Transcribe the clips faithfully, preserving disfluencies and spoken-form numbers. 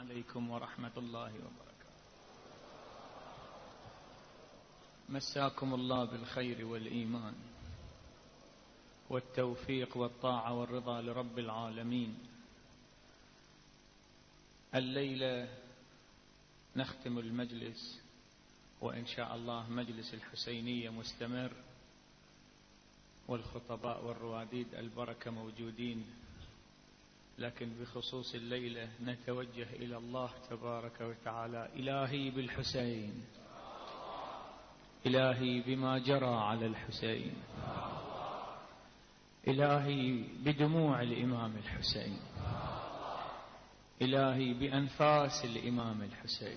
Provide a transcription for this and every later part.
عليكم ورحمة الله وبركاته. مساكم الله بالخير والإيمان والتوفيق والطاعة والرضا لرب العالمين. الليلة نختم المجلس، وإن شاء الله مجلس الحسينية مستمر، والخطباء والرواديد البركة موجودين، لكن بخصوص الليلة نتوجه إلى الله تبارك وتعالى. إلهي بالحسين، إلهي بما جرى على الحسين، إلهي بدموع الإمام الحسين، إلهي بأنفاس الإمام الحسين،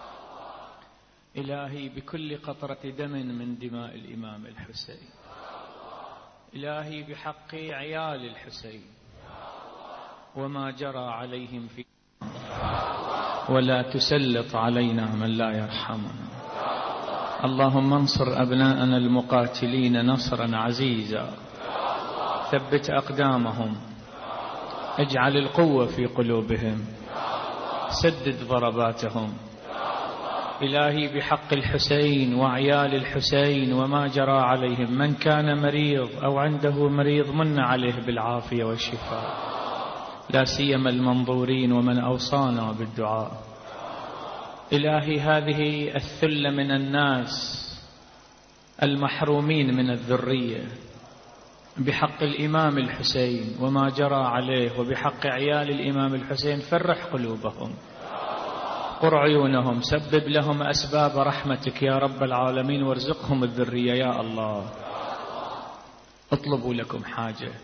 إلهي بكل قطرة دم من دماء الإمام الحسين، إلهي بحق عيال الحسين وما جرى عليهم في، ولا تسلط علينا من لا يرحمنا. اللهم انصر أبناءنا المقاتلين نصرا عزيزا، ثبت أقدامهم، اجعل القوة في قلوبهم، سدد ضرباتهم. إلهي بحق الحسين وعيال الحسين وما جرى عليهم، من كان مريض أو عنده مريض من عليه بالعافية والشفاء، لا سيما المنظورين ومن أوصانا بالدعاء. إلهي هذه الثلة من الناس المحرومين من الذرية، بحق الإمام الحسين وما جرى عليه وبحق عيال الإمام الحسين، فرح قلوبهم، قر عيونهم، سبب لهم أسباب رحمتك يا رب العالمين، وارزقهم الذرية يا الله. اطلبوا لكم حاجة.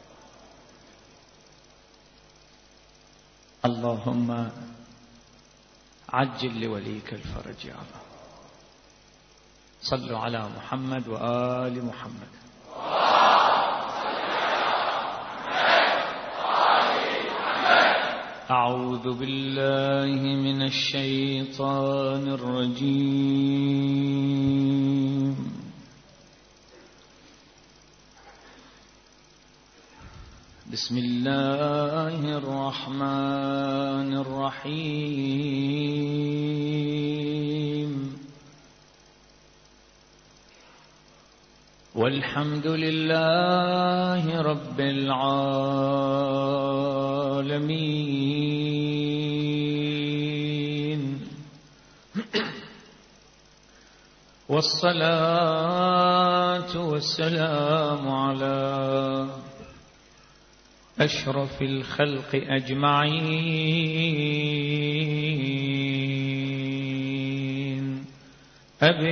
اللهم عجل لوليك الفرج يا الله. صلوا على محمد وآل محمد. أعوذ بالله من الشيطان الرجيم. بسم الله الرحمن الرحيم. والحمد لله رب العالمين، والصلاة والسلام على أشرف الخلق أجمعين، أبي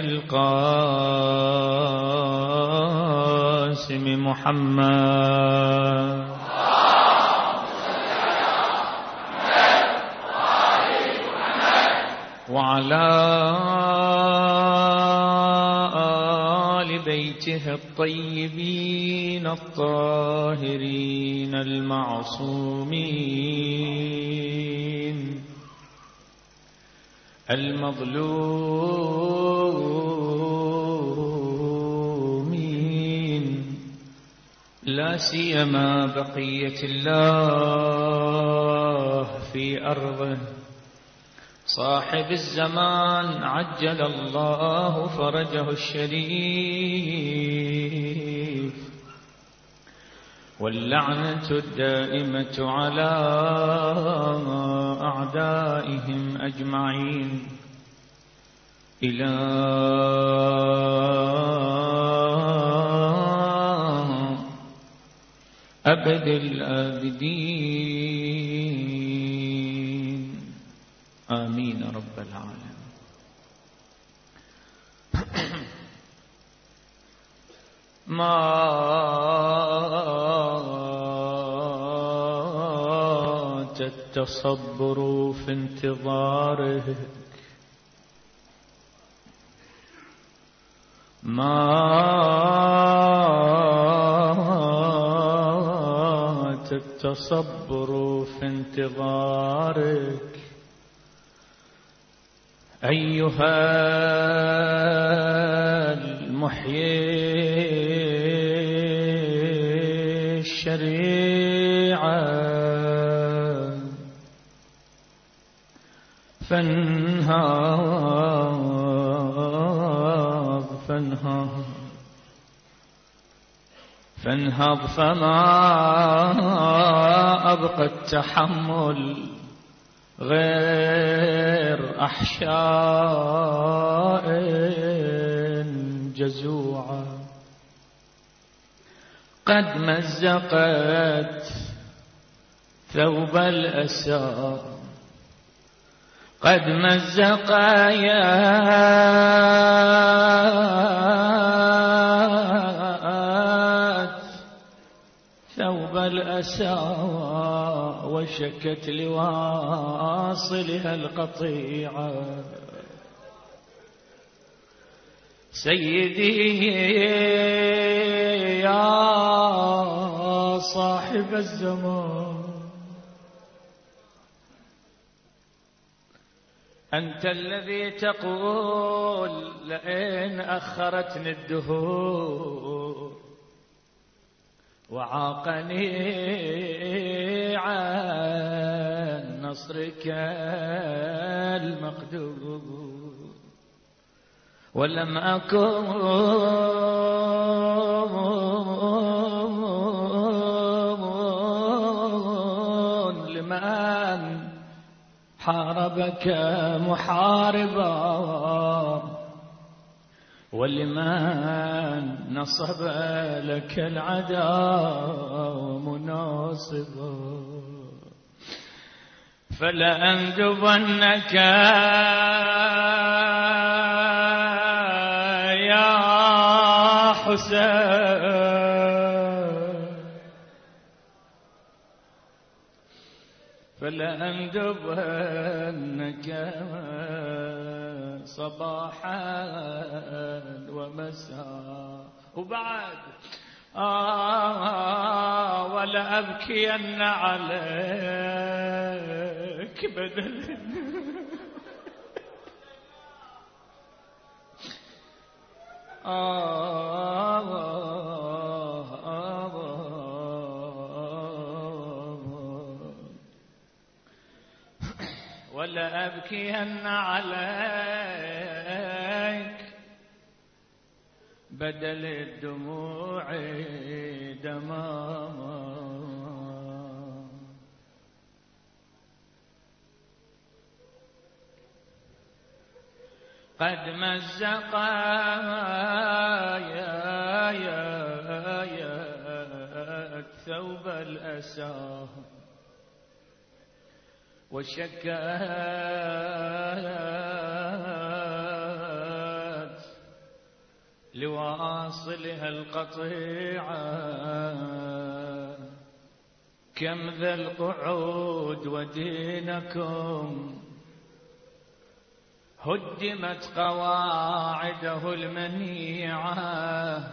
القاسم محمد وعلى آل بيته الطيبين الطاهرين المعصومين، المظلومين، لا سيما بقية الله في أرضه، صاحب الزمان عجل الله فرجه الشريف، واللعنة الدائمة على أعدائهم أجمعين إلى أبد الآبدين، آمين رب العالمين. مات التصبر في انتظارك، مات التصبر في انتظارك أيها المحيي الشريعة، فانهض فانهض فانهض فما أبقى التحمل غير أحشاء جزوعة قد مزقت ثوب الأسى قد مزق ثوب الأسى وشكت لواصلها القطيعة سيدي يا صاحب الزمان أنت الذي تقول لئن أخرتني الدهور وعاقني عن نصرك المقدور ولم أكن لمن حاربك محاربا ولمن نصب لك العداء مناصبا فلأندبنك يا حسين فلأندبنك صباحا ومساء وبعد آه ولا أبكين عليك بدل آه آه ولا أبكين عليك بدل الدموع دماما قد مزق يا يا يا ثوب الأسى وشكات لواصلها القطيعة كم ذا القعود ودينكم هدمت قواعده المنيعة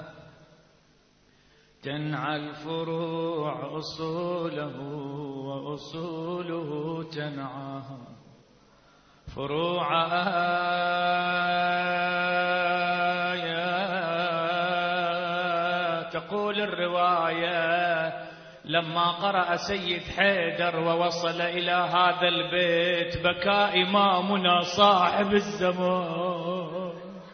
تنعى الفروع أصوله وأصوله تنعى فروعها. تقول الرواية لما قرأ سيد حيدر ووصل إلى هذا البيت بكى إمامنا صاحب الزمان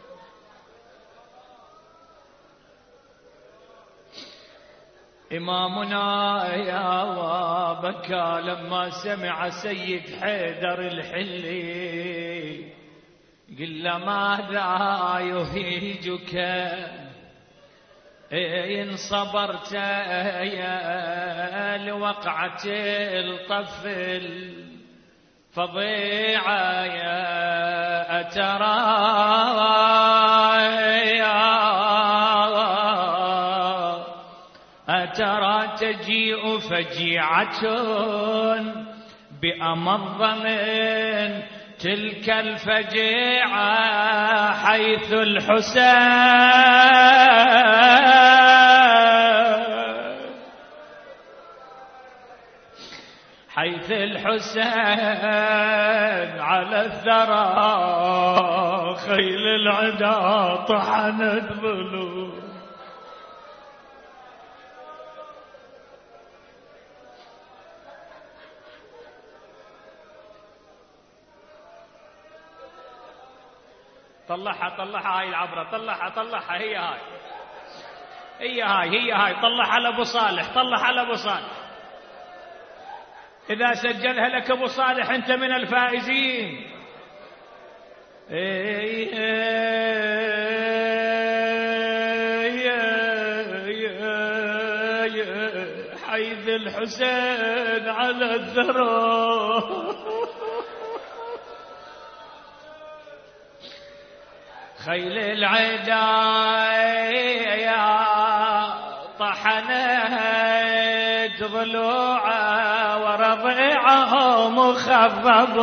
إمامنا يا بكى لما سمع سيد حيدر الحلي قل له ماذا يهيجك إن صبرت يا لوقعة الطفل فضيعة يا أترى أترى تجيء فجيعة بأمض من تلك الفجيعة حيث الحسين حيث الحسين على الثرى خيل العدا طحنت ظلوم طلعها طلعها هاي العبرة، طلعها طلعها، هي هاي هي هاي هي هاي طلعها لأبو صالح، طلعها لأبو صالح. إذا سجلها لك أبو صالح أنت من الفائزين. حيث الحسين على الثرى خيل العدايا طحنت ضلوعه ورضيعه مخفض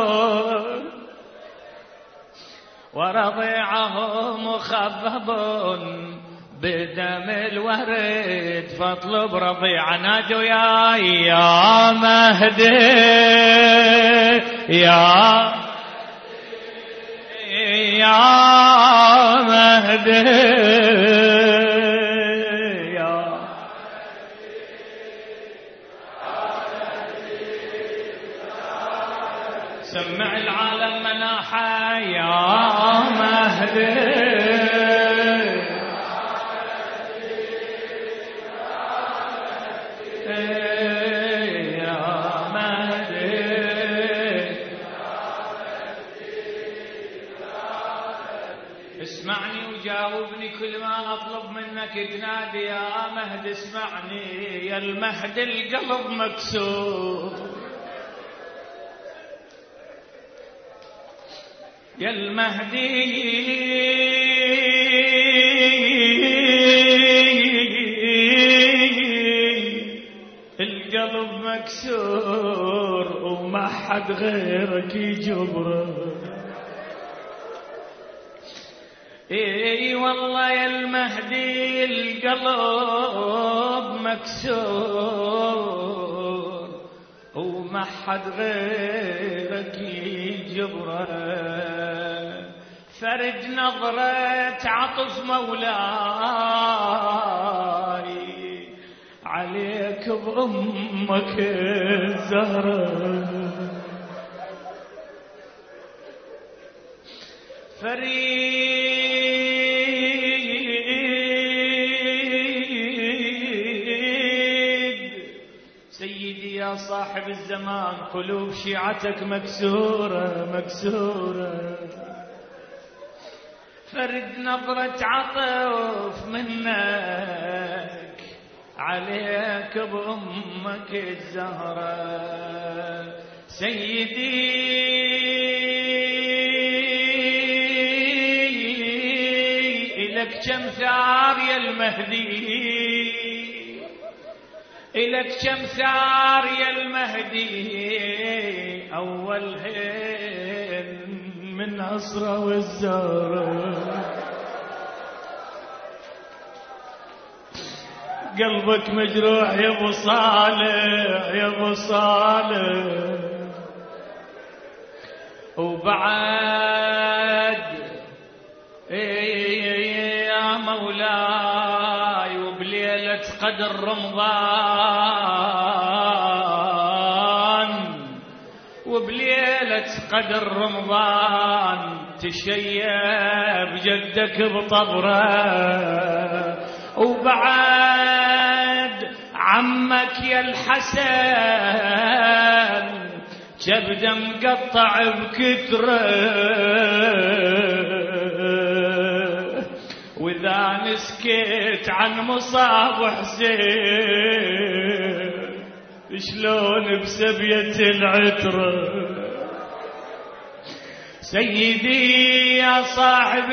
ورضيعه مخفض بدم الورد فاطلب رضيعه. نادوا يا يا مهدي يا يا مهدي يا سمع العالم مناحة يا مهدي كل ما أطلب منك تنادي يا مهدي. اسمعني يا المهدي القلب مكسور، يا المهدي القلب مكسور وما حد غيرك يجبره. اي والله يا المهدي القلب مكسور وما حد غيرك يجبره. فرج نظرة عطف مولاي عليك بأمك الزهرة. فريد سيدي يا صاحب الزمان قلوب شيعتك مكسورة مكسورة. فرد نظرة عطف منك عليك بأمك الزهرة. سيدي إلك كم ثار يا المهدي، إلك كم ثار يا المهدي. أول هين من أسرى والزهرة. قلبك مجروح يا ابو صالح يا ابو صالح. وبعد يا مولاي وبليلة قدر رمضان وبليلة قدر رمضان تشيب جدك بطبره. وبعد عمك يا الحسن جبده مقطع بكثره. واذا نسكت عن مصاب حسين شلون بسبية العترة. سيدي يا صاحب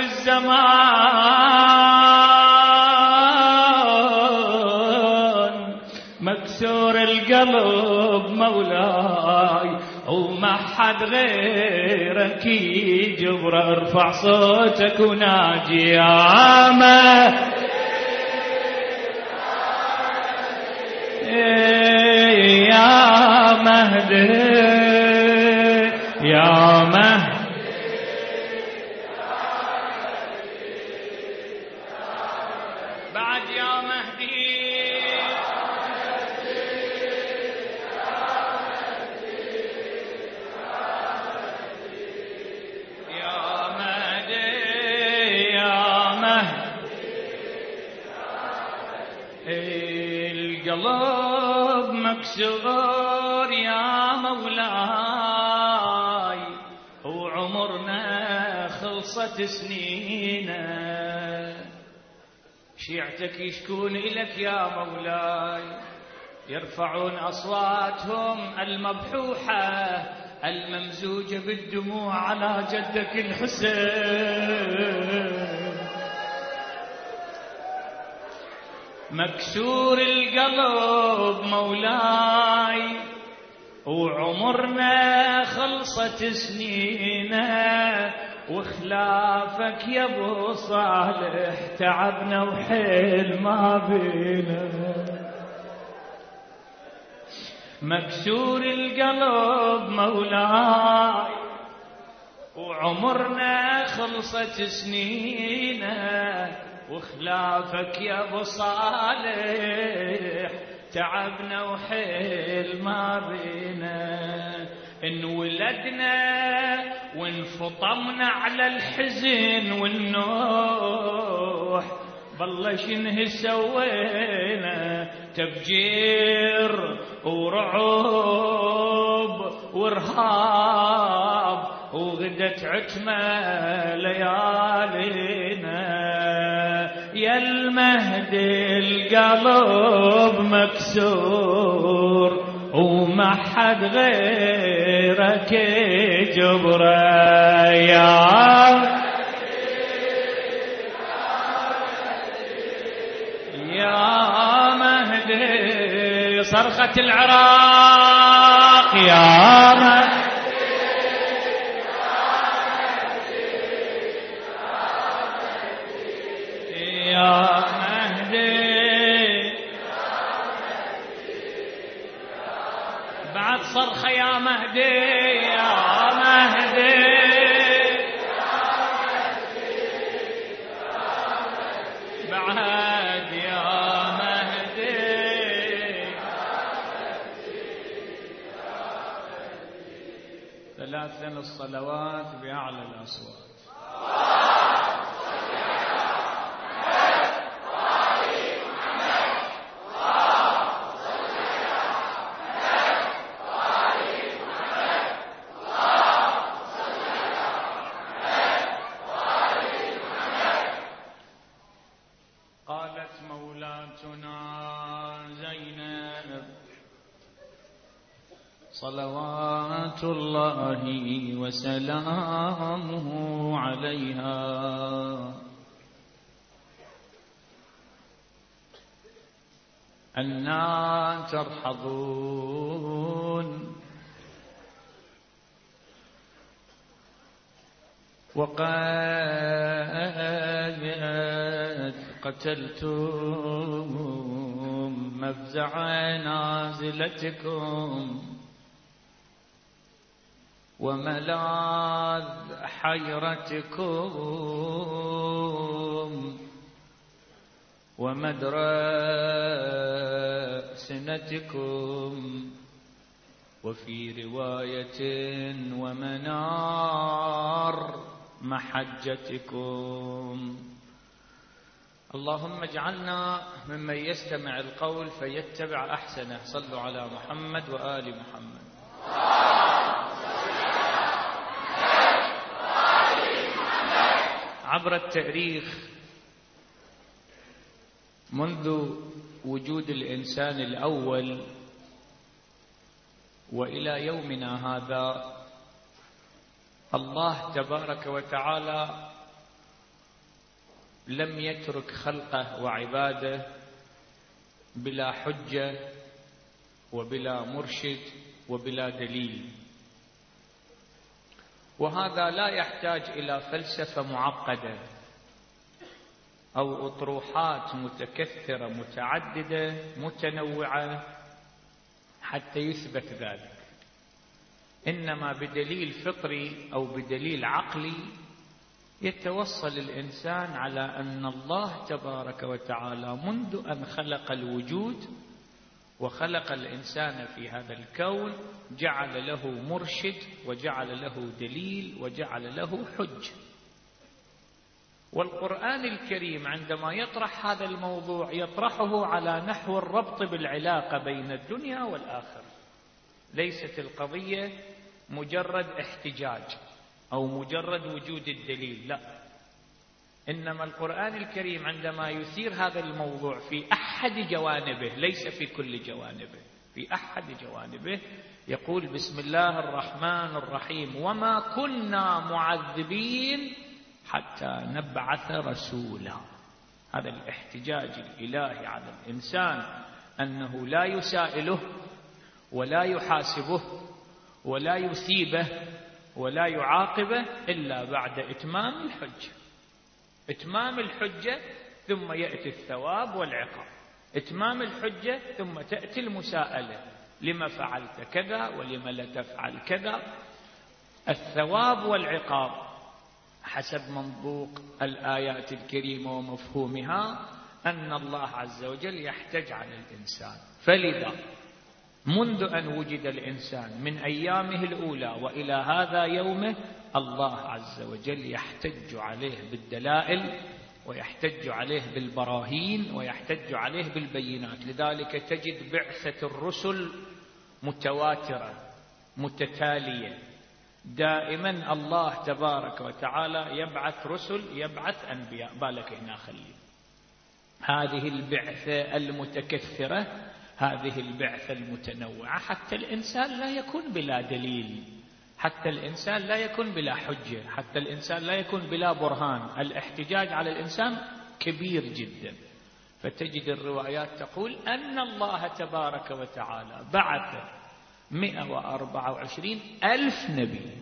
الزمان مكسور القلب مولاي وما حد غيرك يجبر. ارفع صوتك وناجي يا مهدي يا مهدي يا مهدي. بعد يا مهدي يا مهدي القلب مكسور يا مولاي، وعمرنا خلصت سنينا. شيعتك يشكون إلك يا مولاي، يرفعون أصواتهم المبحوحة الممزوجة بالدموع على جدك الحسين. مكسور القلب مولاي، وعمرنا خلصت سنينا، وخلافك يا ابو صالح تعبنا وحيل ما بينا. مكسور القلب مولاي، وعمرنا خلصت سنينا، وخلافك يا ابو صالح تعبنا وحيل ما بينا. انولدنا وانفطمنا على الحزن والنوح، بالله شنه سوينا، تفجير ورعب وارهاب، وغدت عتمة ليالينا. يا المهدي القلب مكسور، وما حد غيرك جبره. يا يا مهدي صرخة العراق، يا مهدي يا مهدي، بعد صرخة يا مهدي يا مهدي، بعد يا مهدي. ثلاث الصلوات بأعلى الأصوات. صلوات الله وسلامه عليها أنا ترحضون وقد قتلتم مفزع نازلتكم وملاذ حيرتكم ومدرى سنتكم، وفي رواية ومنار محجتكم. اللهم اجعلنا ممن يستمع القول فيتبع أحسنه. صلوا على محمد وآل محمد. عبر التاريخ منذ وجود الإنسان الأول وإلى يومنا هذا، الله تبارك وتعالى لم يترك خلقه وعباده بلا حجة وبلا مرشد وبلا دليل، وهذا لا يحتاج إلى فلسفة معقدة أو أطروحات متكثرة متعددة متنوعة حتى يثبت ذلك، إنما بدليل فطري أو بدليل عقلي يتوصل الإنسان على أن الله تبارك وتعالى منذ أن خلق الوجود وخلق الإنسان في هذا الكون جعل له مرشد وجعل له دليل وجعل له حج. والقرآن الكريم عندما يطرح هذا الموضوع يطرحه على نحو الربط بالعلاقة بين الدنيا والآخرة. ليست القضية مجرد احتجاج أو مجرد وجود الدليل، لا، إنما القرآن الكريم عندما يثير هذا الموضوع في أحد جوانبه، ليس في كل جوانبه، في أحد جوانبه، يقول بسم الله الرحمن الرحيم وما كنا معذبين حتى نبعث رسولا. هذا الاحتجاج الإلهي على الإنسان أنه لا يسائله ولا يحاسبه ولا يثيبه ولا يعاقبه إلا بعد إتمام الحجة. إتمام الحجة ثم يأتي الثواب والعقاب، إتمام الحجة ثم تأتي المساءلة، لما فعلت كذا ولما لا تفعل كذا. الثواب والعقاب حسب منطوق الآيات الكريمة ومفهومها أن الله عز وجل يحتج على الإنسان. فلذا منذ أن وجد الإنسان من أيامه الأولى وإلى هذا يومه الله عز وجل يحتج عليه بالدلائل ويحتج عليه بالبراهين ويحتج عليه بالبينات. لذلك تجد بعثة الرسل متواترة متتالية، دائما الله تبارك وتعالى يبعث رسل يبعث أنبياء. بالك هنا خلي هذه البعثة المتكثرة، هذه البعثة المتنوعة، حتى الإنسان لا يكون بلا دليل، حتى الإنسان لا يكون بلا حجة، حتى الإنسان لا يكون بلا برهان. الاحتجاج على الإنسان كبير جدا. فتجد الروايات تقول أن الله تبارك وتعالى بعث مئة وأربعة وعشرين ألف نبي،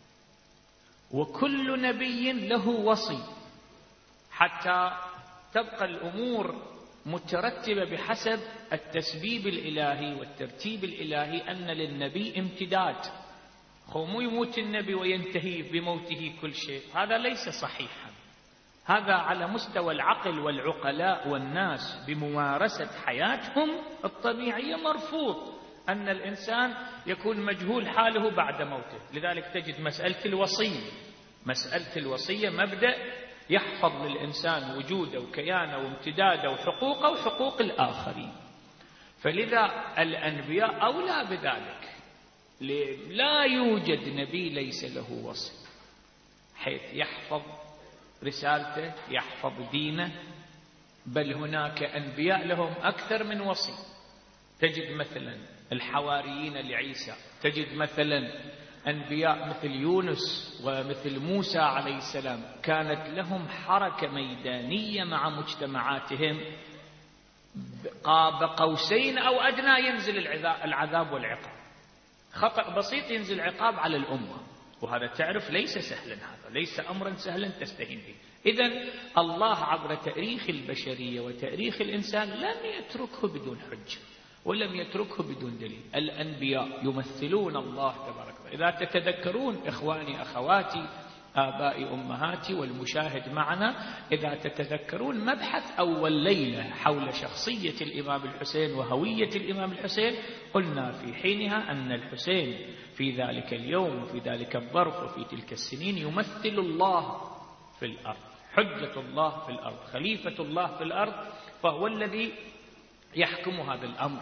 وكل نبي له وصي، حتى تبقى الأمور مترتبة بحسب التسبيب الإلهي والترتيب الإلهي، أن للنبي امتداد. مو يموت النبي وينتهي بموته كل شيء، هذا ليس صحيحا. هذا على مستوى العقل والعقلاء والناس بممارسة حياتهم الطبيعية مرفوض أن الإنسان يكون مجهول حاله بعد موته. لذلك تجد مسألة الوصية، مسألة الوصية مبدأ يحفظ للإنسان وجوده وكيانه وامتداده وحقوقه وحقوق الآخرين. فلذا الأنبياء أولى بذلك. لا يوجد نبي ليس له وصي، حيث يحفظ رسالته يحفظ دينه، بل هناك أنبياء لهم أكثر من وصي. تجد مثلا الحواريين لعيسى، تجد مثلا أنبياء مثل يونس ومثل موسى عليه السلام كانت لهم حركة ميدانية مع مجتمعاتهم، قاب قوسين أو أدنى ينزل العذاب والعقاب. خطأ بسيط ينزل عقاب على الأمة، وهذا تعرف ليس سهلا، هذا ليس أمرا سهلا تستهين به. إذن الله عبر تاريخ البشرية وتاريخ الإنسان لم يتركه بدون حجة ولم يتركه بدون دليل. الأنبياء يمثلون الله تبارك وتعالى. إذا تتذكرون إخواني أخواتي آبائي أمهاتي والمشاهد معنا، إذا تتذكرون مبحث أول ليلة حول شخصية الإمام الحسين وهوية الإمام الحسين، قلنا في حينها أن الحسين في ذلك اليوم وفي ذلك الظرف وفي تلك السنين يمثل الله في الأرض، حجة الله في الأرض، خليفة الله في الأرض، فهو الذي يحكم هذا الأمر.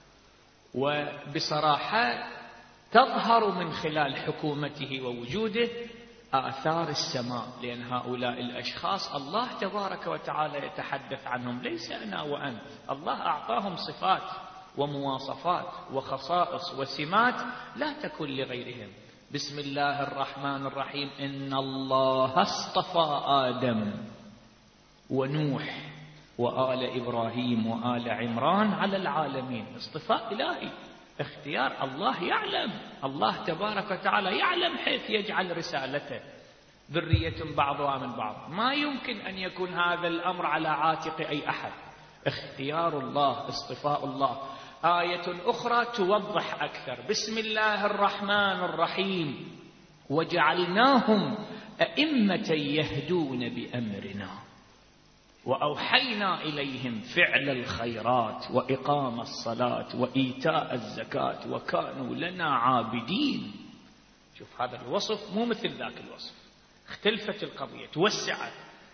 وبصراحة تظهر من خلال حكومته ووجوده آثار السماء، لأن هؤلاء الأشخاص الله تبارك وتعالى يتحدث عنهم، ليس أنا وأنت. الله أعطاهم صفات ومواصفات وخصائص وسمات لا تكون لغيرهم. بسم الله الرحمن الرحيم إن الله اصطفى آدم ونوح وآل إبراهيم وآل عمران على العالمين. اصطفاء إلهي، اختيار الله. يعلم الله تبارك وتعالى يعلم حيث يجعل رسالته، ذرية بعضها من بعض. ما يمكن أن يكون هذا الأمر على عاتق أي أحد. اختيار الله، اصطفاء الله. آية أخرى توضح أكثر، بسم الله الرحمن الرحيم وجعلناهم أئمة يهدون بأمرنا وأوحينا إليهم فعل الخيرات وإقام الصلاة وإيتاء الزكاة وكانوا لنا عابدين. شوف هذا الوصف مو مثل ذاك الوصف، اختلفت القضية، توسعت.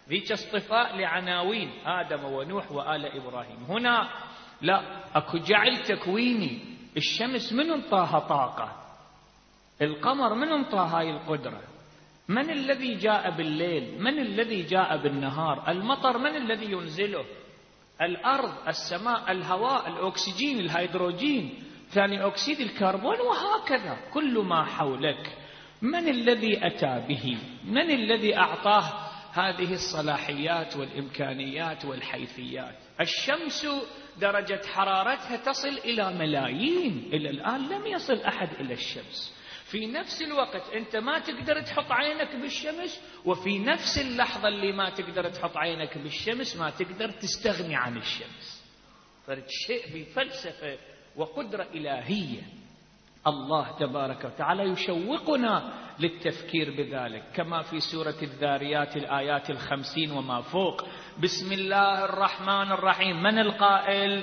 ذيك اصطفاء لعناوين آدم ونوح وآل إبراهيم. هنا لا، أكو جعل تكويني. الشمس من انطاها طاقة؟ القمر من انطاها هاي القدرة؟ من الذي جاء بالليل؟ من الذي جاء بالنهار؟ المطر من الذي ينزله؟ الأرض، السماء، الهواء، الأكسجين، الهيدروجين، ثاني أكسيد الكربون، وهكذا كل ما حولك. من الذي أتى به؟ من الذي أعطاه هذه الصلاحيات والإمكانيات والحيثيات؟ الشمس درجة حرارتها تصل إلى ملايين، إلى الآن لم يصل أحد إلى الشمس. في نفس الوقت أنت ما تقدر تحط عينك بالشمس، وفي نفس اللحظة اللي ما تقدر تحط عينك بالشمس ما تقدر تستغني عن الشمس. فالشيء بفلسفة وقدرة إلهية. الله تبارك وتعالى يشوقنا للتفكير بذلك، كما في سورة الذاريات الآيات الخمسين وما فوق. بسم الله الرحمن الرحيم. من القائل؟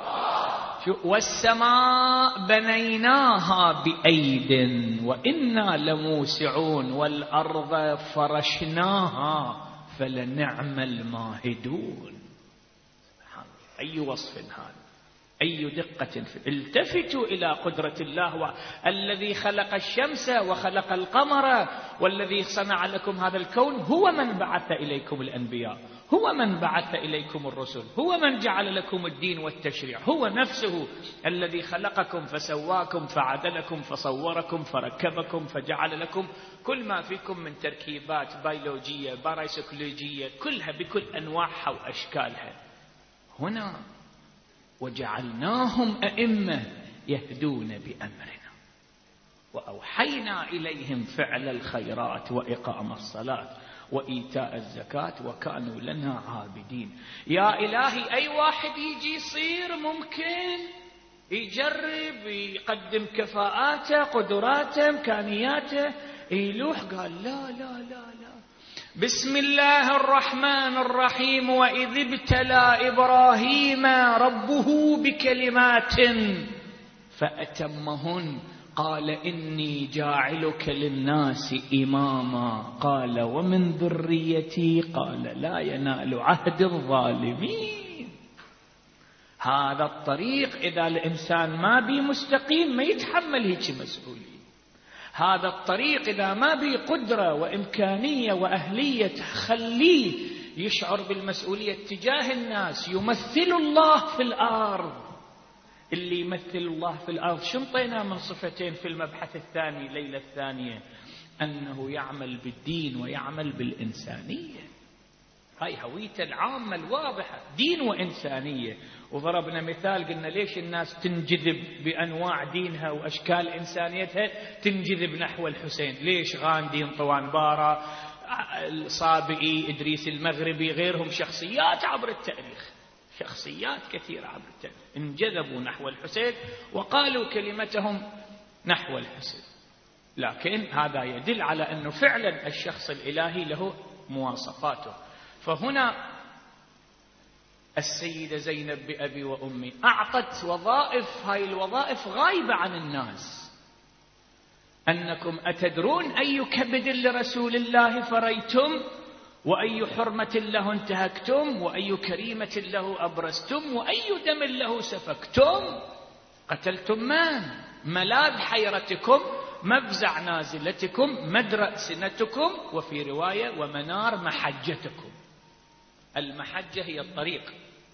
والسماء بنيناها بأيد وإنا لموسعون والأرض فرشناها فلنعم الماهدون. أي وصف هذا، أي دقة. التفتوا إلى قدرة الله، الذي خلق الشمس وخلق القمر والذي صنع لكم هذا الكون. هو من بعث إليكم الأنبياء، هو من بعث إليكم الرسل، هو من جعل لكم الدين والتشريع، هو نفسه الذي خلقكم فسواكم فعدلكم فصوركم فركبكم فجعل لكم كل ما فيكم من تركيبات بيولوجية باراسيكولوجية، كلها بكل أنواعها وأشكالها. هنا وجعلناهم أئمة يهدون بأمرنا وأوحينا إليهم فعل الخيرات وإقام الصلاة وإيتاء الزكاة وكانوا لنا عابدين. يا إلهي، أي واحد يجي يصير ممكن يجرب يقدم كفاءاته قدراته إمكانياته يلوح. قال لا لا لا لا. بسم الله الرحمن الرحيم. وإذ ابتلى إبراهيم ربه بكلمات فأتمهن قال إني جاعلك للناس إماما قال ومن ذريتي قال لا ينال عهد الظالمين. هذا الطريق إذا الإنسان ما بي مستقيم ما يتحمل هيك مسؤولية. هذا الطريق إذا ما بي قدرة وإمكانية وأهلية تخليه يشعر بالمسؤولية تجاه الناس، يمثل الله في الأرض. اللي يمثل الله في الأرض شنطينا من صفتين في المبحث الثاني ليلة الثانية، أنه يعمل بالدين ويعمل بالإنسانية. هاي هويته العامة الواضحة، دين وإنسانية. وضربنا مثال قلنا ليش الناس تنجذب بأنواع دينها وأشكال إنسانيتها تنجذب نحو الحسين. ليش؟ غاندي، انطوان بارا، الصابئي، إدريس المغربي، غيرهم شخصيات عبر التاريخ، شخصيات كثيرة عبر التاريخ انجذبوا نحو الحسين وقالوا كلمتهم نحو الحسين. لكن هذا يدل على أنه فعلا الشخص الإلهي له مواصفاته. فهنا السيدة زينب بأبي وأمي أعطت وظائف، هاي الوظائف غايبة عن الناس. أنكم أتدرون أي كبد لرسول الله فريتم وأي حرمة له انتهكتم وأي كريمة له أبرزتم وأي دم له سفكتم. قتلتم من؟ ملاذ حيرتكم، مفزع نازلتكم، مدرأ سنتكم، وفي رواية ومنار محجتكم. المحجة هي الطريق،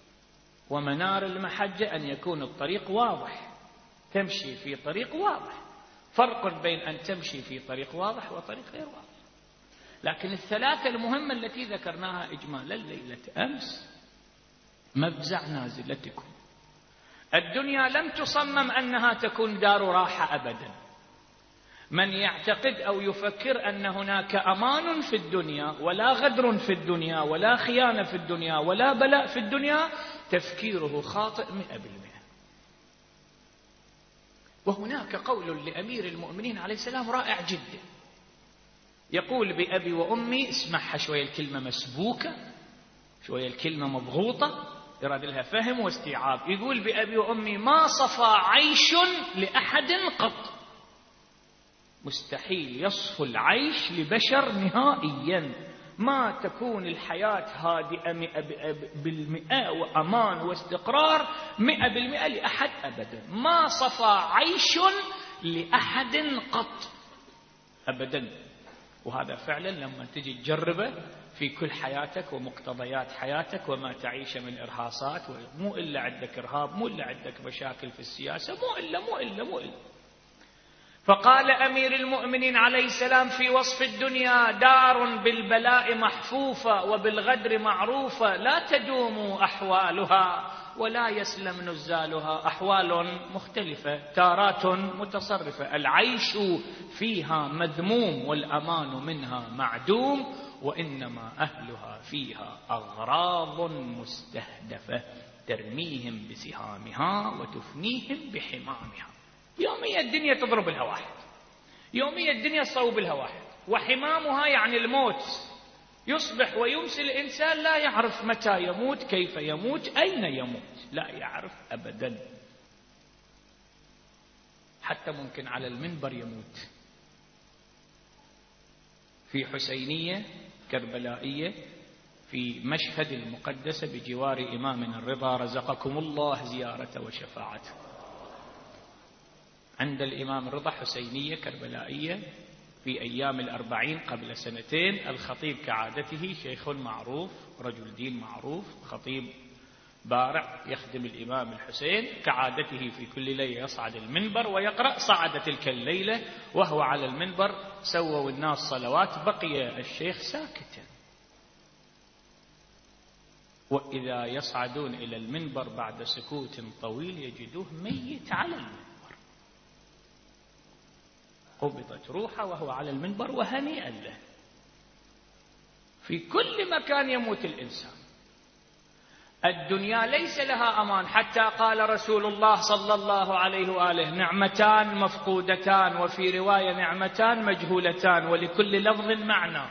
ومنار المحجة أن يكون الطريق واضح، تمشي في طريق واضح. فرق بين أن تمشي في طريق واضح وطريق غير واضح. لكن الثلاثة المهمة التي ذكرناها إجمالا ليلة أمس: مفزع نازلتكم. الدنيا لم تصمم أنها تكون دار راحة أبدا. من يعتقد أو يفكر أن هناك أمان في الدنيا ولا غدر في الدنيا ولا خيانة في الدنيا ولا بلاء في الدنيا تفكيره خاطئ مئة بالمئة. وهناك قول لأمير المؤمنين عليه السلام رائع جدا، يقول بأبي وأمي، اسمعها شوية الكلمة مسبوكة، شوية الكلمة مضغوطة، يراد لها فهم واستيعاب. يقول بأبي وأمي: ما صفى عيش لأحد قط. مستحيل يصفو العيش لبشر نهائيا. ما تكون الحياة هادئة مئة بالمئة وأمان واستقرار مئة بالمئة لأحد أبدا. ما صفى عيش لأحد قط أبدا. وهذا فعلا لما تجي تجربه في كل حياتك ومقتضيات حياتك وما تعيش من إرهاصات، مو إلا عندك إرهاب، مو إلا عندك مشاكل في السياسة، مو إلا مو إلا مو إلا. فقال أمير المؤمنين عليه السلام في وصف الدنيا: دار بالبلاء محفوفة وبالغدر معروفة، لا تدوم أحوالها ولا يسلم نزالها. أحوال مختلفة، تارات متصرفة، العيش فيها مذموم والأمان منها معدوم، وإنما أهلها فيها أغراض مستهدفة ترميهم بسهامها وتفنيهم بحمامها. يوميا الدنيا تضرب لها واحد، يوميا الدنيا تصوب لها واحد، وحمامها يعني الموت. يصبح ويمسي الإنسان لا يعرف متى يموت، كيف يموت، أين يموت، لا يعرف أبدا. حتى ممكن على المنبر يموت. في حسينية كربلائية في مشهد المقدسة بجوار إمامنا الرضا رزقكم الله زيارته وشفاعته. عند الإمام الرضا حسينية كربلائية في أيام الأربعين قبل سنتين. الخطيب كعادته شيخ معروف، رجل دين معروف، خطيب بارع يخدم الإمام الحسين. كعادته في كل ليلة يصعد المنبر ويقرأ. صعد تلك الليلة وهو على المنبر، سووا الناس صلوات، بقي الشيخ ساكتا. وإذا يصعدون إلى المنبر بعد سكوت طويل يجدوه ميت على المنبر. قبضت روحه وهو على المنبر وهنيئا له. في كل مكان يموت الإنسان. الدنيا ليس لها أمان، حتى قال رسول الله صلى الله عليه وآله: نعمتان مفقودتان، وفي رواية نعمتان مجهولتان، ولكل لفظ معنى.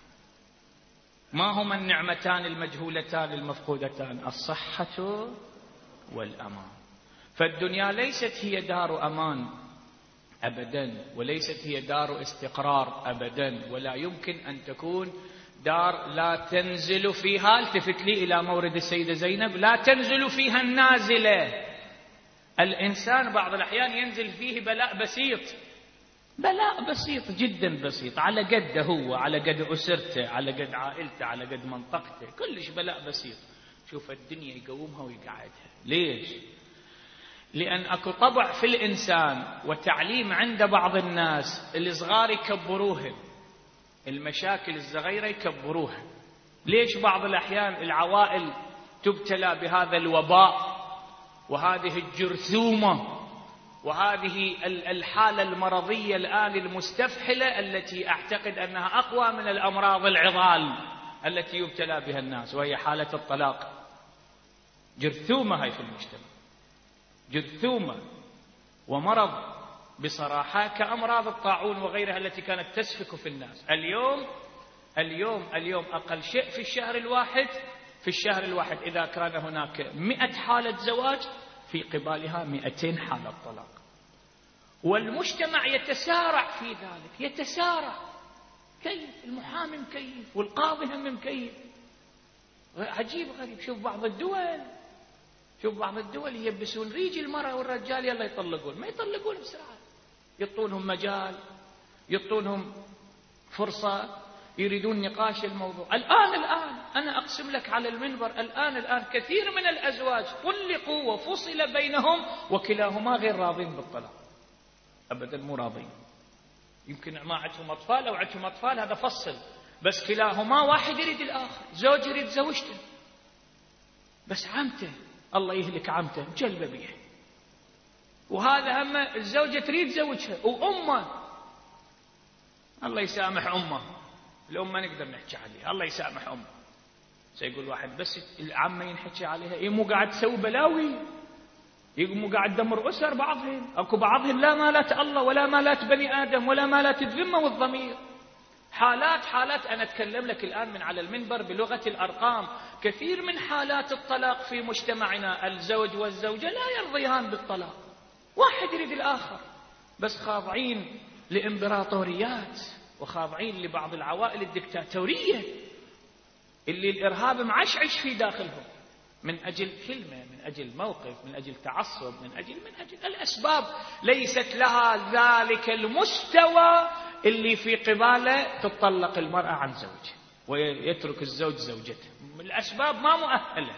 ما هما النعمتان المجهولتان المفقودتان؟ الصحة والأمان. فالدنيا ليست هي دار أمان أبدا، وليست هي دار استقرار أبدا، ولا يمكن أن تكون دار لا تنزل فيها. التفت لي إلى مورد السيدة زينب: لا تنزل فيها النازلة. الإنسان بعض الأحيان ينزل فيه بلاء بسيط، بلاء بسيط جدا بسيط، على قده هو، على قد أسرته، على قد عائلته، على قد منطقته، كلش بلاء بسيط. شوف الدنيا يقومها ويقعدها. ليش؟ لأن أكو طبع في الإنسان وتعليم عند بعض الناس، الصغار يكبروهن، المشاكل الصغيرة يكبروها. ليش بعض الأحيان العوائل تبتلى بهذا الوباء وهذه الجرثومة وهذه الحالة المرضية الآن المستفحلة، التي أعتقد أنها أقوى من الأمراض العضال التي يبتلى بها الناس، وهي حالة الطلاق. جرثومة هاي في المجتمع، جرثومة ومرض بصراحة، كأمراض الطاعون وغيرها التي كانت تسفك في الناس. اليوم اليوم اليوم أقل شيء في الشهر الواحد في الشهر الواحد إذا كان هناك مئة حالة زواج، في قبالها مئتين حالة طلاق. والمجتمع يتسارع في ذلك، يتسارع. كيف المحامي مكيف والقاضي هم مكيف. عجيب غريب. شوف بعض الدول شوف بعض الدول يلبسون ريج المرأة والرجال يلا يطلقون، ما يطلقون بسرعة، يعطونهم مجال، يعطونهم فرصة، يريدون نقاش الموضوع. الآن الآن أنا أقسم لك على المنبر، الآن الآن كثير من الأزواج طلقوا وفصل بينهم وكلاهما غير راضين بالطلاق أبدا، مو راضين. يمكن ما عندهم أطفال أو عندهم أطفال، هذا فصل، بس كلاهما واحد يريد الآخر. زوج يريد زوجته، بس عمته الله يهلك عمته جلبه بيه، وهذا هم الزوجة تريد زوجها، وأمه الله يسامح أمه. الأمة نقدر نحكي عليها، الله يسامح أمه. سيقول واحد بس العمة ينحكي عليها، إيه مو قاعد تسوي بلاوي، مو قاعد دمر أسر بعضهم. أكو بعضهم لا مالات الله ولا مالات بني آدم ولا مالات الذمة والضمير. حالات حالات أنا أتكلم لك الآن من على المنبر بلغة الأرقام. كثير من حالات الطلاق في مجتمعنا، الزوج والزوجة لا يرضيان بالطلاق، واحد يريد الآخر، بس خاضعين لإمبراطوريات وخاضعين لبعض العوائل الدكتاتورية اللي الإرهاب معشعش في داخلهم من أجل كلمة، من أجل موقف، من أجل تعصب، من أجل من أجل الأسباب ليست لها ذلك المستوى اللي في قباله تطلق المرأة عن زوجها ويترك الزوج زوجته. الأسباب ما مؤهلة.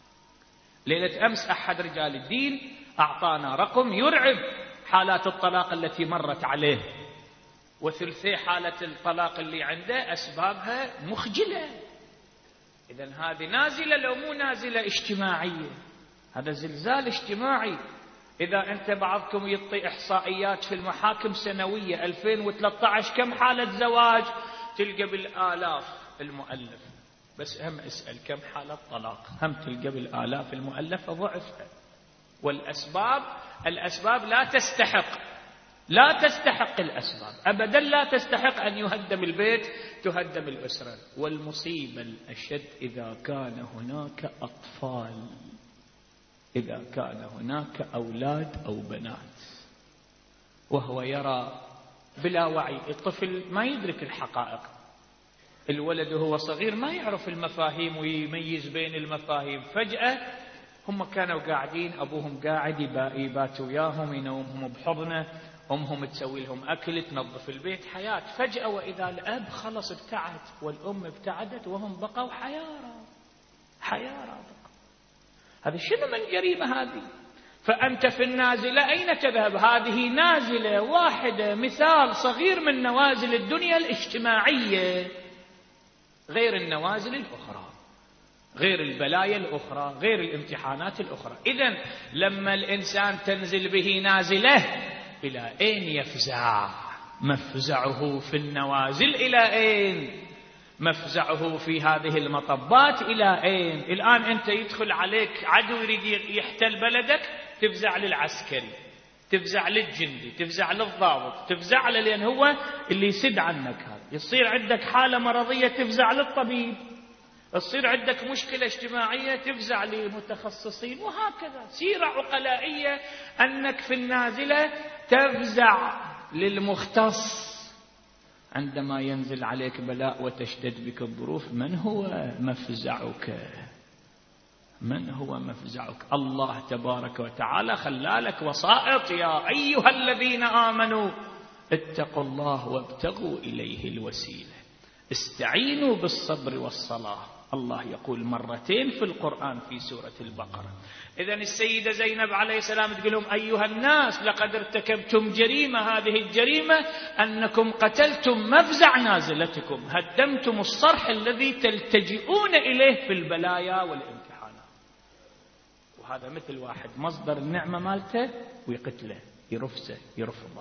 ليلة أمس أحد رجال الدين أعطانا رقم يرعب حالات الطلاق التي مرت عليه، وثلثي حالة الطلاق اللي عنده أسبابها مخجلة. إذن هذه نازلة لو مو نازلة اجتماعية، هذا زلزال اجتماعي. إذا أنت بعضكم يعطي إحصائيات في المحاكم سنوية ألفين وثلاثة عشر كم حالة زواج، تلقى بالآلاف المؤلف، بس هم اسأل كم حالة طلاق، هم تلقى بالآلاف المؤلفة ضعفها. والأسباب الأسباب لا تستحق لا تستحق الأسباب أبدا، لا تستحق أن يهدم البيت تهدم الأسرة. والمصيبة الأشد إذا كان هناك أطفال، إذا كان هناك أولاد أو بنات وهو يرى بلا وعي. الطفل ما يدرك الحقائق، الولد وهو صغير ما يعرف المفاهيم ويميز بين المفاهيم. فجأة هم كانوا قاعدين، أبوهم قاعد يبات وياهم، ينومهم بحضنه، أمهم تسوي لهم أكل، تنظف البيت، حياة. فجأة وإذا الأب خلص ابتعد والأم ابتعدت وهم بقوا حيارى حيارى بقوا. هذا شنو من جريمة هذه؟ فأنت في النازلة أين تذهب؟ هذه نازلة واحدة، مثال صغير من نوازل الدنيا الاجتماعية، غير النوازل الأخرى، غير البلايا الأخرى، غير الامتحانات الأخرى. إذن لما الإنسان تنزل به نازلة إلى أين يفزع؟ مفزعه في النوازل إلى أين؟ مفزعه في هذه المطبات إلى أين؟ الآن أنت يدخل عليك عدو يريد يحتل بلدك، تفزع للعسكري، تفزع للجندي، تفزع للضابط، تفزع له لأن هو اللي يسد عنك. هذا يصير عندك حالة مرضية تفزع للطبيب، يصير عندك مشكلة اجتماعية تفزع لمتخصصين، وهكذا سيرة عقلائية أنك في النازلة تفزع للمختص. عندما ينزل عليك بلاء وتشتد بك الظروف، من هو مفزعك؟ من هو مفزعك؟ الله تبارك وتعالى خلالك وسائط. يا أيها الذين آمنوا اتقوا الله وابتغوا إليه الوسيلة، استعينوا بالصبر والصلاة. الله يقول مرتين في القرآن في سورة البقرة. إذن السيدة زينب عليه السلام تقول لهم أيها الناس لقد ارتكبتم جريمة، هذه الجريمة أنكم قتلتم مفزع نازلتكم، هدمتم الصرح الذي تلتجئون إليه في البلايا والامتحانات. وهذا مثل واحد مصدر النعمة مالته ويقتله، يرفسه، يرفضه.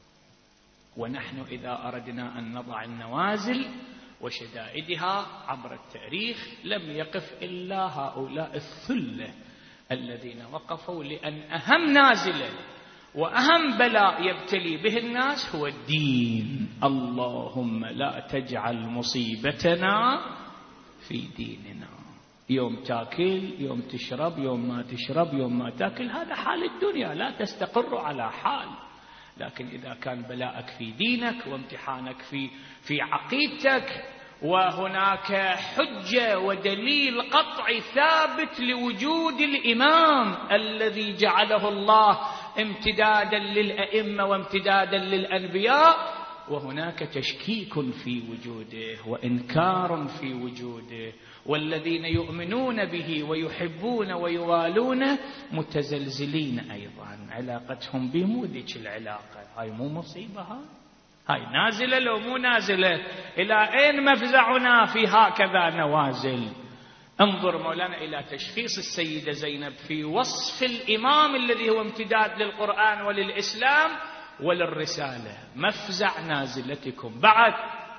ونحن إذا أردنا أن نضع النوازل وشدائدها عبر التاريخ لم يقف إلا هؤلاء الثلة الذين وقفوا، لأن أهم نازلة وأهم بلاء يبتلي به الناس هو الدين. اللهم لا تجعل مصيبتنا في ديننا. يوم تاكل، يوم تشرب، يوم ما تشرب، يوم ما تاكل، هذا حال الدنيا، لا تستقر على حال. لكن إذا كان بلاءك في دينك وامتحانك في في عقيدتك، وهناك حجة ودليل قطعي ثابت لوجود الإمام الذي جعله الله امتدادا للأئمة وامتدادا للأنبياء، وهناك تشكيك في وجوده وإنكار في وجوده، والذين يؤمنون به ويحبون ويوالون متزلزلين أيضا، علاقتهم به مو ذيك العلاقة. هاي مو مصيبة؟ هاي هاي نازلة لو مو نازلة؟ إلى أين مفزعنا في هكذا نوازل؟ انظر مولانا إلى تشخيص السيدة زينب في وصف الإمام الذي هو امتداد للقرآن وللإسلام وللرسالة. مفزع نازلتكم. بعد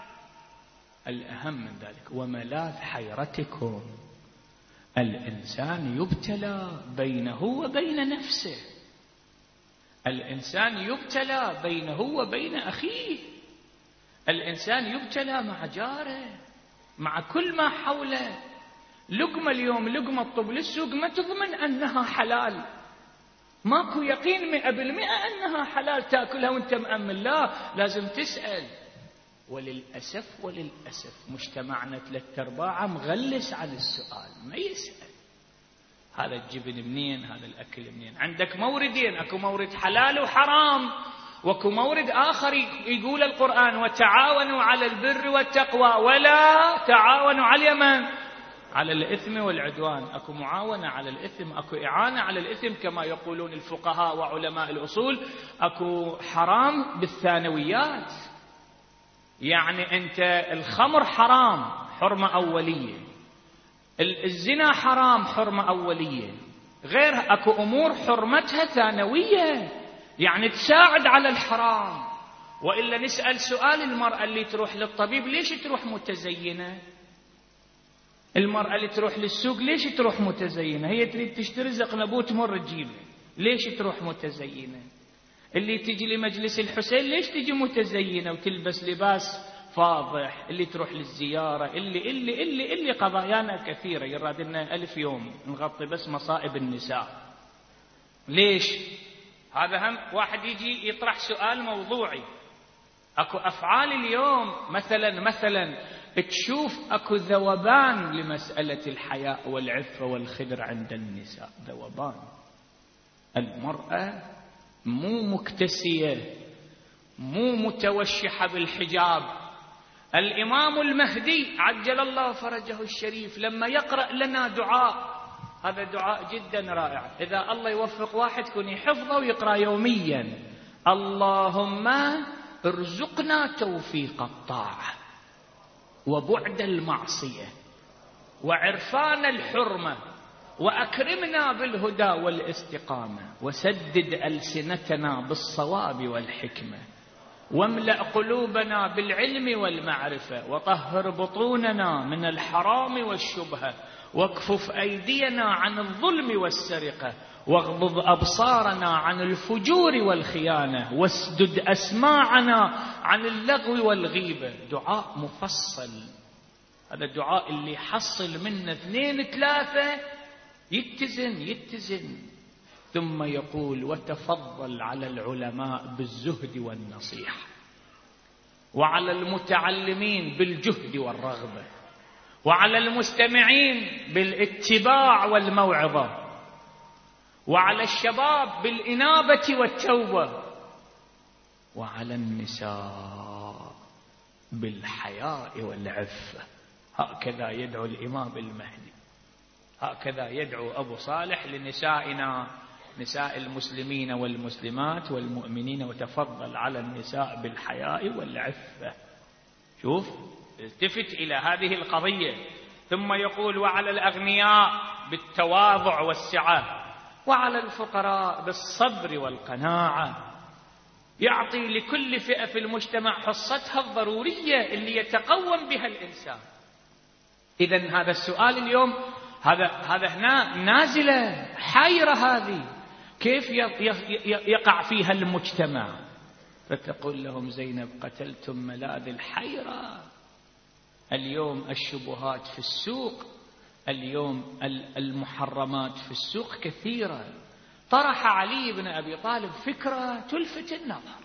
الأهم من ذلك وملاذ حيرتكم. الإنسان يبتلى بينه وبين نفسه، الإنسان يبتلى بينه وبين أخيه، الإنسان يبتلى مع جاره، مع كل ما حوله. لقمة اليوم، لقمة طب للسوق، ما تضمن أنها حلال، ماكو يقين مئة بالمئة أنها حلال تأكلها وانت مأمن. لا، لازم تسأل. وللأسف وللأسف مجتمعنا ثلاث أرباعه مغلس على السؤال، ما يسأل هذا الجبن منين، هذا الأكل منين. عندك موردين، أكو مورد حلال وحرام، وكو مورد آخر يقول القرآن وتعاونوا على البر والتقوى ولا تعاونوا على اليمن على الإثم والعدوان. أكو معاونة على الإثم، أكو إعانة على الإثم كما يقولون الفقهاء وعلماء الأصول. أكو حرام بالثانويات، يعني أنت الخمر حرام حرمة أولية، الزنا حرام حرمة أولية، غير أكو أمور حرمتها ثانوية، يعني تساعد على الحرام. وإلا نسأل سؤال، المرأة اللي تروح للطبيب ليش تروح متزينة؟ المرأة اللي تروح للسوق ليش تروح متزينة؟ هي تريد تشتري زقنبو تمر تجيبه، ليش تروح متزينة؟ اللي تجي لمجلس الحسين ليش تجي متزينة وتلبس لباس فاضح؟ اللي تروح للزيارة، اللي اللي اللي اللي قضايانا كثيرة، يراد لنا ألف يوم نغطي بس مصائب النساء. ليش؟ هذا هم واحد يجي يطرح سؤال موضوعي. اكو افعال اليوم مثلا مثلا تشوف اكو ذوبان لمسألة الحياء والعفة والخدر عند النساء، ذوبان. المرأة مو مكتسية، مو متوشحة بالحجاب. الإمام المهدي عجل الله فرجه الشريف لما يقرأ لنا دعاء، هذا دعاء جدا رائع، إذا الله يوفق واحد يكون يحفظه ويقرأ يوميا: اللهم ارزقنا توفيق الطاعة وبعد المعصية وعرفان الحرمة وأكرمنا بالهدى والاستقامة وسدد ألسنتنا بالصواب والحكمة واملأ قلوبنا بالعلم والمعرفة وطهر بطوننا من الحرام والشبهة واكفف أيدينا عن الظلم والسرقة واغضض أبصارنا عن الفجور والخيانة واسدد أسماعنا عن اللغو والغيبة. دعاء مفصل، هذا الدعاء اللي يحصل منه اثنين ثلاثة يتزن يتزن. ثم يقول: وتفضل على العلماء بالزهد والنصيحة، وعلى المتعلمين بالجهد والرغبة، وعلى المستمعين بالاتباع والموعظة، وعلى الشباب بالإنابة والتوبة، وعلى النساء بالحياء والعفة. هكذا يدعو الإمام المهدي، هكذا يدعو أبو صالح لنسائنا، نساء المسلمين والمسلمات والمؤمنين: وتفضل على النساء بالحياء والعفة. شوف، التفت إلى هذه القضية. ثم يقول: وعلى الأغنياء بالتواضع والسعة، وعلى الفقراء بالصبر والقناعة. يعطي لكل فئة في المجتمع حصتها الضرورية اللي يتقوم بها الإنسان. إذن هذا السؤال اليوم، هذا هذا هنا نازلة حيرة، هذه كيف يقع فيها المجتمع؟ فتقول لهم زينب: قتلتم ملاذ الحيرة. اليوم الشبهات في السوق، اليوم المحرمات في السوق كثيرة. طرح علي بن أبي طالب فكرة تلفت النظر،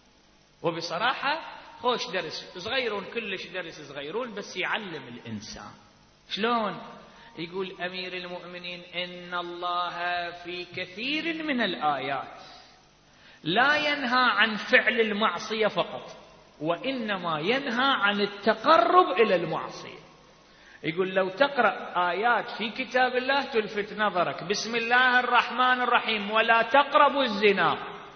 وبصراحة خوش درس صغيرون، كلش درس صغيرون بس يعلم الإنسان. شلون؟ يقول أمير المؤمنين: إن الله في كثير من الآيات لا ينهى عن فعل المعصية فقط، وإنما ينهى عن التقرب إلى المعصية. يقول لو تقرأ آيات في كتاب الله تلفت نظرك: بسم الله الرحمن الرحيم ولا تقربوا الزنا،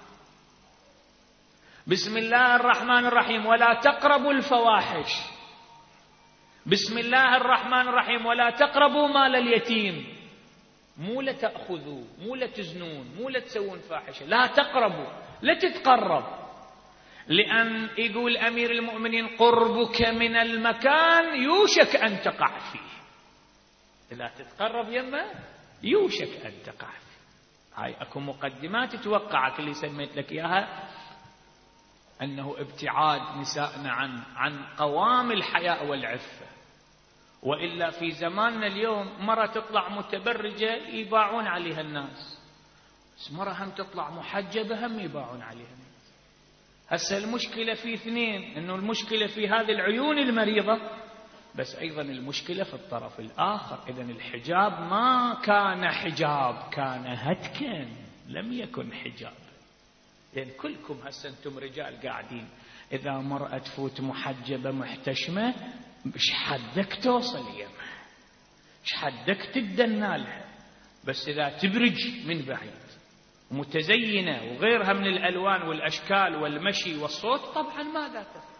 بسم الله الرحمن الرحيم ولا تقربوا الفواحش، بسم الله الرحمن الرحيم ولا تقربوا مال اليتيم. مو لا تأخذوا، مو لا تزنون، مو لا تسوون فاحشة، لا تقربوا، لا تتقرب. لأن يقول أمير المؤمنين: قربك من المكان يوشك أن تقع فيه. لا تتقرب يمه يوشك أن تقع فيه. هاي أكو مقدمات توقعك اللي سميت لك إياها، أنه ابتعاد نسائنا عن عن قوام الحياء والعفة. وإلا في زماننا اليوم مرة تطلع متبرجة يباعون عليها الناس، بس مرة هم تطلع محجبة هم يباعون عليها الناس. هسه المشكلة في اثنين، انه المشكلة في هذه العيون المريضة، بس ايضا المشكلة في الطرف الاخر. اذا الحجاب ما كان حجاب، كان هتكا، لم يكن حجاب. لان كلكم هسه انتم رجال قاعدين، اذا مرأة تفوت محجبة محتشمة ايش حدك توصل يمها، ايش حدك تدنى لها، بس اذا تبرج من بعيد متزينة وغيرها من الألوان والأشكال والمشي والصوت طبعا ماذا تفعل.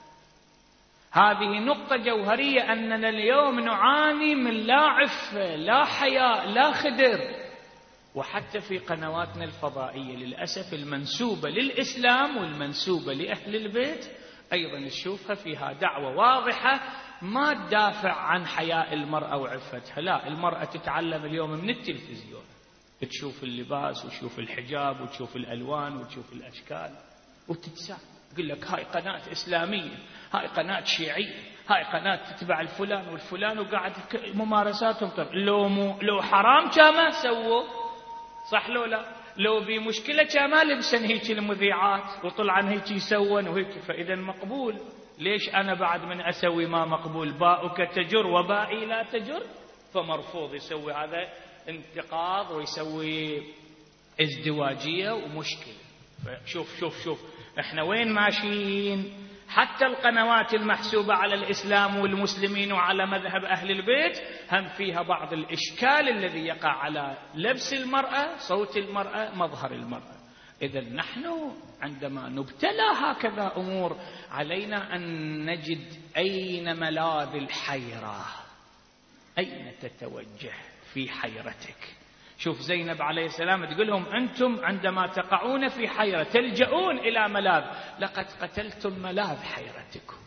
هذه نقطة جوهرية، أننا اليوم نعاني من لا عفة، لا حياء، لا خدر. وحتى في قنواتنا الفضائية للأسف المنسوبة للإسلام والمنسوبة لأهل البيت أيضا نشوفها فيها دعوة واضحة ما تدافع عن حياء المرأة وعفتها. لا، المرأة تتعلم اليوم من التلفزيون، تشوف اللباس وتشوف الحجاب وتشوف الألوان وتشوف الأشكال وتتساءل، يقول لك هاي قناة إسلامية، هاي قناة شيعية، هاي قناة تتبع الفلان والفلان، وقاعد ممارساتهم. طب لو مو لو حرام كما سووا، صح لو لا؟ لو بمشكلة كما لبسن هيك المذيعات وطلعن هيك يسون وهيك، فإذا مقبول. ليش أنا بعد من أسوي ما مقبول؟ باؤك تجر وبائي لا تجر، فمرفوض يسوي هذا انتقاض ويسوي ازدواجية ومشكلة. فشوف شوف شوف احنا وين ماشيين. حتى القنوات المحسوبة على الإسلام والمسلمين وعلى مذهب أهل البيت هم فيها بعض الإشكال الذي يقع على لبس المرأة، صوت المرأة، مظهر المرأة. إذا نحن عندما نبتلى هكذا أمور علينا أن نجد أين ملاذ الحيرة، أين تتوجه في حيرتك. شوف زينب عليه السلام تقول لهم أنتم عندما تقعون في حيرة تلجؤون إلى ملاذ، لقد قتلتم ملاذ حيرتكم.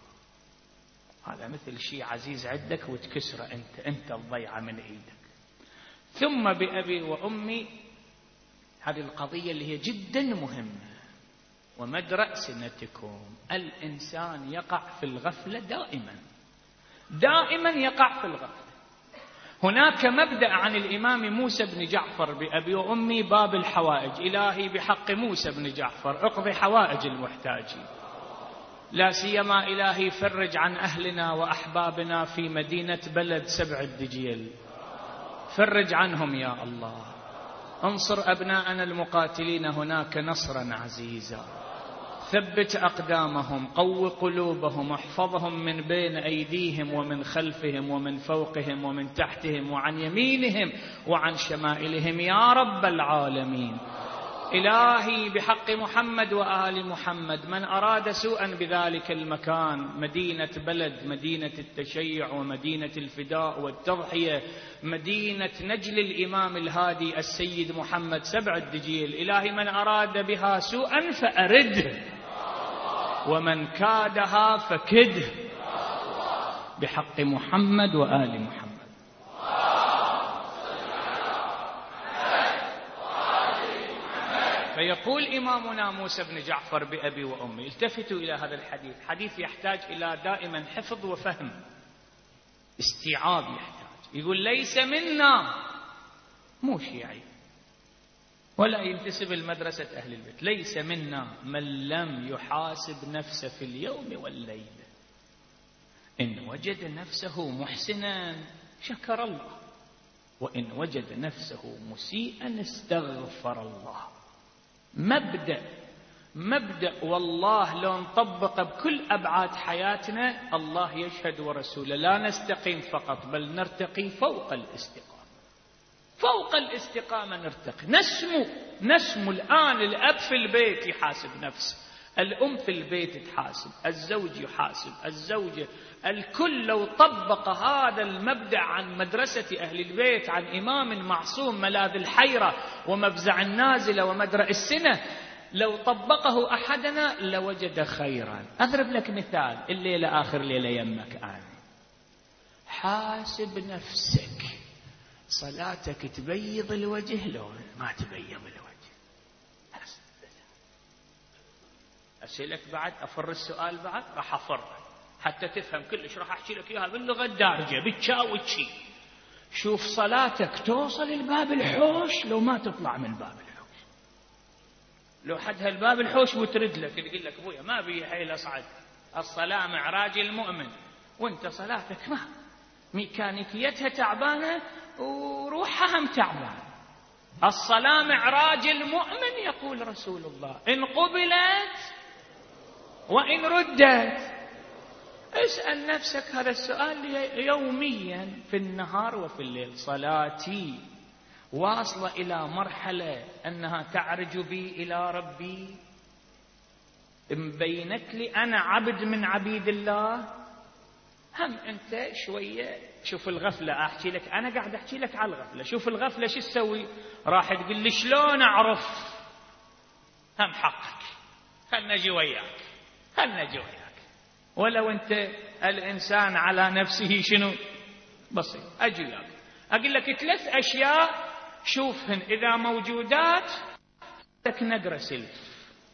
هذا مثل شيء عزيز عندك وتكسره أنت، أنت الضيعة من إيدك. ثم بأبي وأمي، هذه القضية اللي هي جدا مهمة ومدرأ سنتكم. الإنسان يقع في الغفلة دائما، دائما يقع في الغفلة. هناك مبدأ عن الإمام موسى بن جعفر بأبي وأمي باب الحوائج: إلهي بحق موسى بن جعفر اقضي حوائج المحتاجين، لا سيما إلهي فرج عن أهلنا وأحبابنا في مدينة بلد سبع الدجيل، فرج عنهم يا الله، انصر أبناءنا المقاتلين هناك نصرا عزيزا، ثبت أقدامهم، قو قلوبهم، احفظهم من بين أيديهم ومن خلفهم ومن فوقهم ومن تحتهم وعن يمينهم وعن شمائلهم يا رب العالمين. إلهي بحق محمد وآل محمد من أراد سوءا بذلك المكان، مدينة بلد، مدينة التشيع ومدينة الفداء والتضحية، مدينة نجل الإمام الهادي السيد محمد سبع الدجيل، إلهي من أراد بها سوءا فأرده ومن كادها فكده بحق محمد وآل محمد. فيقول إمامنا موسى بن جعفر بأبي وأمي، التفتوا إلى هذا الحديث، حديث يحتاج إلى دائما حفظ وفهم، استيعاب يحتاج. يقول ليس منا، مو شيعي ولا ينتسب لمدرسة أهل البيت، ليس منا من لم يحاسب نفسه في اليوم والليلة. إن وجد نفسه محسنا شكر الله، وإن وجد نفسه مسيئا استغفر الله. مبدأ مبدأ والله لو نطبق بكل أبعاد حياتنا، الله يشهد ورسوله لا نستقيم فقط بل نرتقي فوق الاستقامة، فوق الاستقامة نرتقي، نسمو نسمو الآن. الأب في البيت يحاسب نفسه، الأم في البيت تحاسب، الزوج يحاسب، الزوجة، الكل لو طبق هذا المبدأ عن مدرسة أهل البيت، عن إمام معصوم ملاذ الحيرة ومفزع النازلة ومدرأ السنة، لو طبقه أحدنا لوجد خيرا. أضرب لك مثال، الليلة آخر ليلة يمك آن، حاسب نفسك، صلاتك تبيض الوجه لو ما تبيض الوجه؟ أسألك بعد، أفر السؤال بعد، راح أفر حتى تفهم كلش، راح أحكي لك إياها باللغة الدارجة بالتشاوتشي. شوف صلاتك توصل الباب الحوش لو ما تطلع من باب الحوش، لو حد هالباب الحوش وترد لك يقول لك ابويا ما بي حيل اصعد، الصلاة معراج المؤمن، وانت صلاتك ما ميكانيكيتها تعبانة وروحها هم تعبانة. الصلاة معراج المؤمن يقول رسول الله، إن قبلت وإن ردت. اسأل نفسك هذا السؤال يوميا في النهار وفي الليل. صلاتي واصلة إلى مرحلة أنها تعرج بي إلى ربي؟ مبينت لي أنا عبد من عبيد الله؟ هم أنت شوية شوف الغفلة. أحكي لك أنا قاعد أحكي لك على الغفلة. شوف الغفلة شو تسوي؟ راح تقول لي شلون أعرف؟ هم حقك، خلنا نجي وياك، خلنا نجي وياك. ولو أنت الإنسان على نفسه شنو بسيط. أجي لك أقول لك ثلاث أشياء شوفهن إذا موجودات لك نقرأ سلف،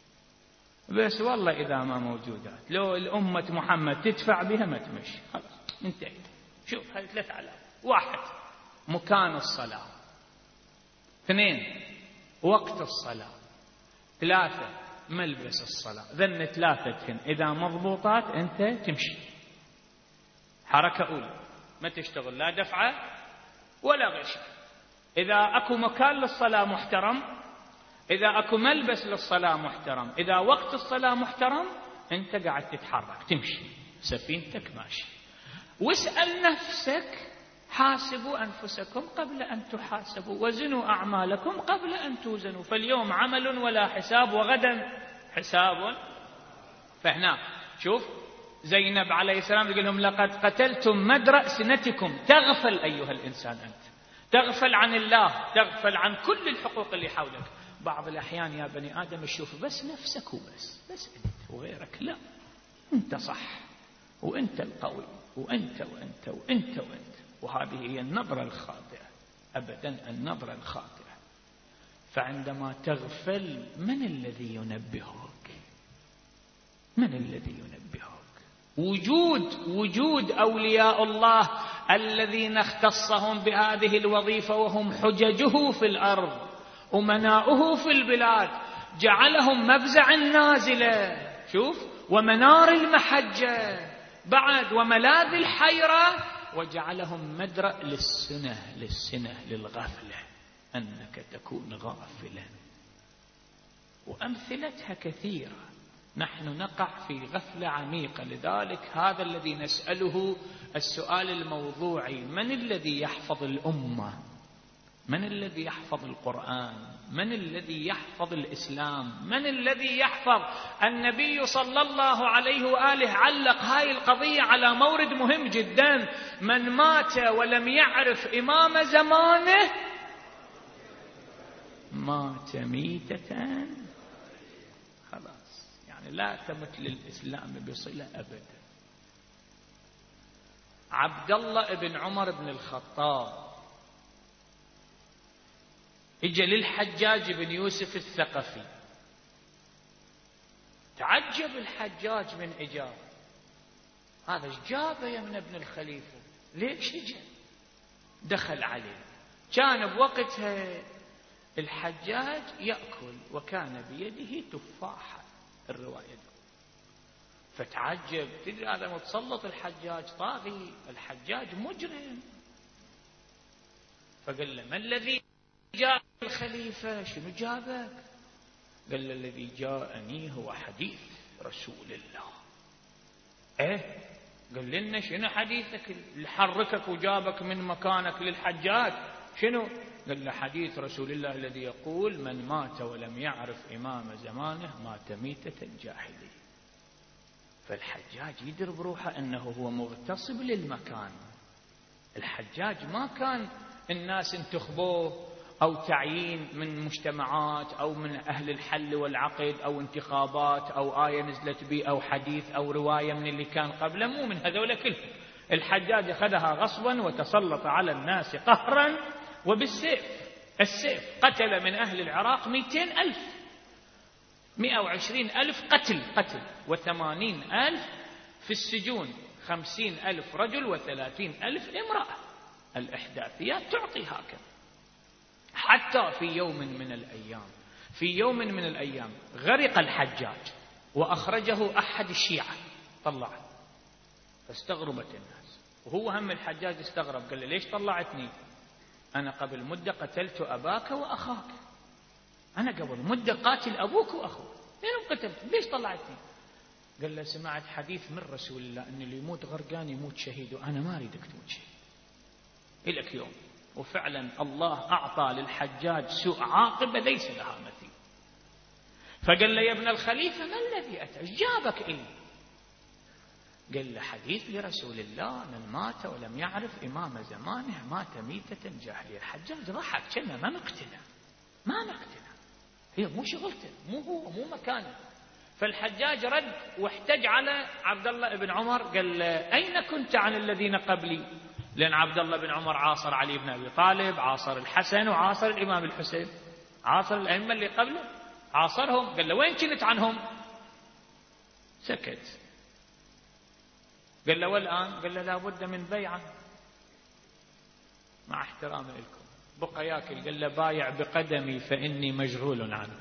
بس والله إذا ما موجودات لو الأمة محمد تدفع بها ما تمشي. خلاص انتهيت. شوف هذه ثلاث علامات. واحد مكان الصلاة، اثنين وقت الصلاة، ثلاثة ملبس الصلاة. ذن ثلاثتهن إذا مضبوطات أنت تمشي. حركة أولى ما تشتغل لا دفعة ولا غش. إذا أكو مكان للصلاة محترم، إذا أكو ملبس للصلاة محترم، إذا وقت الصلاة محترم، أنت قاعد تتحرك تمشي، سفينتك ماشي. واسأل نفسك حاسبوا أنفسكم قبل أن تحاسبوا وزنوا أعمالكم قبل أن توزنوا، فاليوم عمل ولا حساب وغدا حساب. فهنا شوف زينب عليه السلام يقول لهم لقد قتلتم مدرأ سنتكم. تغفل أيها الإنسان، أنت تغفل عن الله، تغفل عن كل الحقوق اللي حولك. بعض الأحيان يا بني آدم تشوف بس نفسك وبس، بس أنت وغيرك لا، أنت صح وأنت القوي وأنت وأنت وأنت وأنت. وهذه هي النظرة الخاطئة، أبدا النظرة الخاطئة. فعندما تغفل من الذي ينبهك؟ من الذي ينبهك؟ وجود وجود أولياء الله الذين اختصهم بهذه الوظيفة وهم حججه في الأرض أمناؤه في البلاد، جعلهم مفزع نازلة، شوف، ومنار المحجة بعد وملاذ الحيرة، وجعلهم مدرأ للسنة للسنة للغفلة، أنك تكون غافلا. وأمثلتها كثيرة. نحن نقع في غفلة عميقة. لذلك هذا الذي نسأله السؤال الموضوعي: من الذي يحفظ الأمة؟ من الذي يحفظ القرآن؟ من الذي يحفظ الإسلام؟ من الذي يحفظ؟ النبي صلى الله عليه وآله علق هاي القضية على مورد مهم جدا: من مات ولم يعرف إمام زمانه مات ميتة. خلاص يعني لا تمت للإسلام بصلة أبدا. عبد الله بن عمر بن الخطاب اجى للحجاج بن يوسف الثقفي. تعجب الحجاج من إجابة: هذا ايش جابه يا من ابن الخليفة؟ ليش اجى؟ دخل عليه. كان بوقتها الحجاج يأكل وكان بيده تفاحة، الرواية دي. فتعجب، تدري هذا متسلط الحجاج طاغي، الحجاج مجرم. فقال له: ما الذي جاء الخليفة؟ شنو جابك؟ قال له: الذي جاءني هو حديث رسول الله. ايه؟ قال لنا شنو حديثك اللي حركك وجابك من مكانك للحجاج؟ شنو؟ قال له: حديث رسول الله الذي يقول: من مات ولم يعرف إمام زمانه مات ميتة جاهلية. فالحجاج يدر بروحه أنه هو مغتصب للمكان. الحجاج ما كان الناس انتخبوه أو تعيين من مجتمعات أو من أهل الحل والعقد أو انتخابات أو آية نزلت به أو حديث أو رواية من اللي كان قبله، مو من هذول كلهم. الحجاج أخذها غصبا وتسلط على الناس قهرا وبالسيف. السيف قتل من أهل العراق مئتين ألف، مئة وعشرين ألف قتل قتل وثمانين ألف في السجون، خمسين ألف رجل وثلاثين ألف امرأة. الإحداثيات تعطي هكذا. حتى في يوم من الأيام في يوم من الأيام غرق الحجاج وأخرجه أحد الشيعة طلعه، فاستغربت الناس، وهو هم الحجاج استغرب، قال له ليش طلعتني؟ أنا قبل مدة قتلت أباك وأخاك، أنا قبل مدة قاتل أبوك وأخوك، لين قتلت ليش طلعتني؟ قال له سمعت حديث من رسول الله أن اللي يموت غرقان يموت شهيد، وأنا ما أريدك تموت شهيد إلك يوم. وفعلا الله أعطى للحجاج سوء عاقبة ليس لها مثيل. فقال له يا ابن الخليفة ما الذي أتى جابك إلي؟ قال له حديث لرسول الله من مات ولم يعرف إمام زمانه مات ميتة جاهلية. الحجاج ضحك كنا ما مقتنع ما مقتنع، هي مو شغلته، مو هو مو مكانه. فالحجاج رد واحتج على عبد الله بن عمر، قال له أين كنت عن الذين قبلي؟ لأن عبد الله بن عمر عاصر علي بن أبي طالب، عاصر الحسن، وعاصر الإمام الحسين، عاصر الأئمة اللي قبله عاصرهم. قال له وين كنت عنهم؟ سكت. قال له والآن؟ قال له لا بد من بيعة مع احترامي لكم، بقى ياكل. قال له بايع بقدمي فإني مشغول عنك.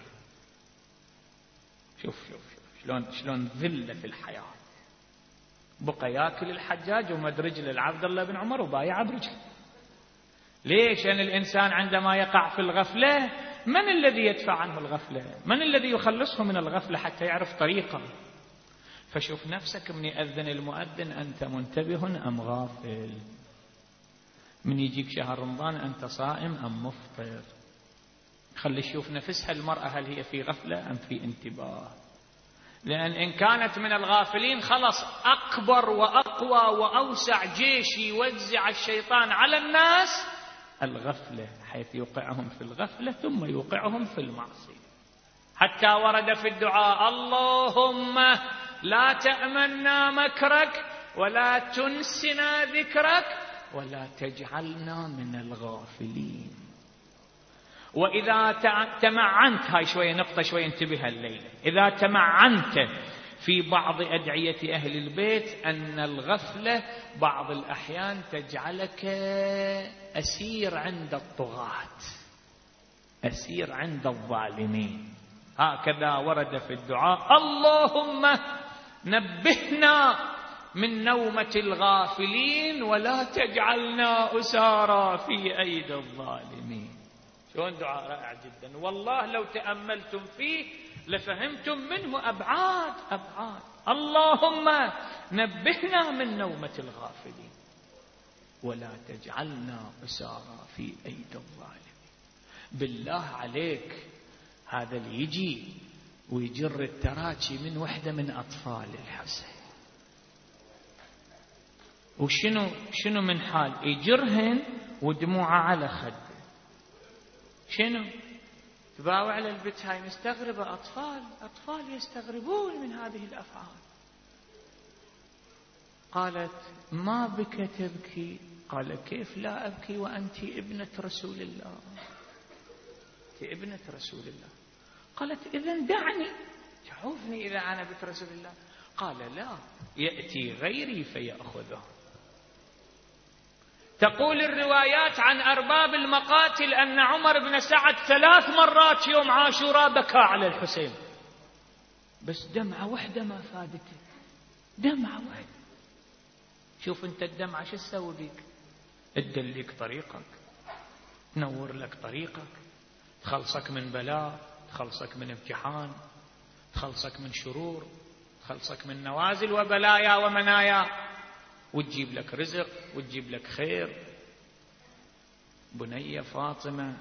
شوف شوف شوف شلون شلون ذلة في الحياة. بقى ياكل الحجاج ومد رجل لعبد الله بن عمر وبايع برجل. ليش؟ لأن الإنسان عندما يقع في الغفلة من الذي يدفع عنه الغفلة؟ من الذي يخلصه من الغفلة حتى يعرف طريقه؟ فشوف نفسك من يأذن المؤذن أنت منتبه أم غافل؟ من يجيك شهر رمضان أنت صائم أم مفطر؟ خلي شوف نفسها المرأة هل هي في غفلة أم في انتباه. لأن إن كانت من الغافلين خلص أكبر وأقوى وأوسع جيش يوزع الشيطان على الناس الغفلة، حيث يوقعهم في الغفلة ثم يوقعهم في المعصية. حتى ورد في الدعاء اللهم لا تأمنا مكرك ولا تنسنا ذكرك ولا تجعلنا من الغافلين. وإذا تمعنت، هاي شوية نقطة شوية انتبه الليلة، إذا تمعنت في بعض أدعية أهل البيت أن الغفلة بعض الأحيان تجعلك أسير عند الطغاة، أسير عند الظالمين. هكذا ورد في الدعاء اللهم نبهنا من نومة الغافلين ولا تجعلنا أسارى في أيدي الظالمين. شلون دعاء رائع جدا، والله لو تأملتم فيه لفهمتم منه أبعاد أبعاد. اللهم نبهنا من نومة الغافلين ولا تجعلنا أسارى في أيدي الظالمين. بالله عليك هذا اللي يجي ويجر التراكي من وحدة من أطفال الحسين، وشنو شنو من حال يجرهن ودموعه على خده، شنو تباوع على البت هاي مستغربة. أطفال أطفال يستغربون من هذه الأفعال. قالت ما بك تبكي؟ قال كيف لا أبكي وأنت ابنة رسول الله، أنت ابنة رسول الله. قالت إذن دعني تعوفني إذا أنا بنت رسول الله. قال لا، يأتي غيري فيأخذه. تقول الروايات عن أرباب المقاتل أن عمر بن سعد ثلاث مرات يوم عاشوراء بكى على الحسين، بس دمعة واحدة ما فادته، دمعة واحدة. شوف أنت الدمعة شو تسوي بيك؟ تدلك طريقك، تنور لك طريقك، تخلصك من بلاء، تخلصك من امتحان، تخلصك من شرور، تخلصك من نوازل وبلايا ومنايا، وتجيب لك رزق وتجيب لك خير. بني فاطمة